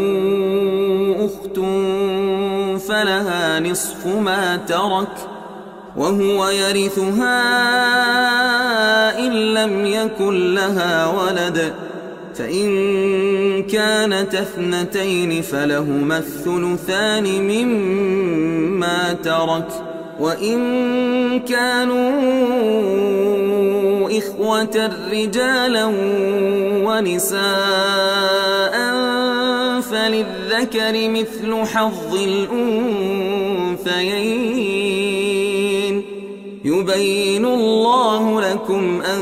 أخت فلها نصف ما ترك وهو يرثها إن لم يكن لها ولد فإن كانت اثنتين فلهما الثلثان مما ترك وإن كانوا إخوة رجالا ونساء فللذكر مثل حظ الأنثيين يبين الله لكم أن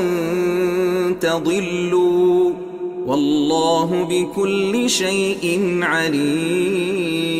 تضلوا والله بكل شيء عليم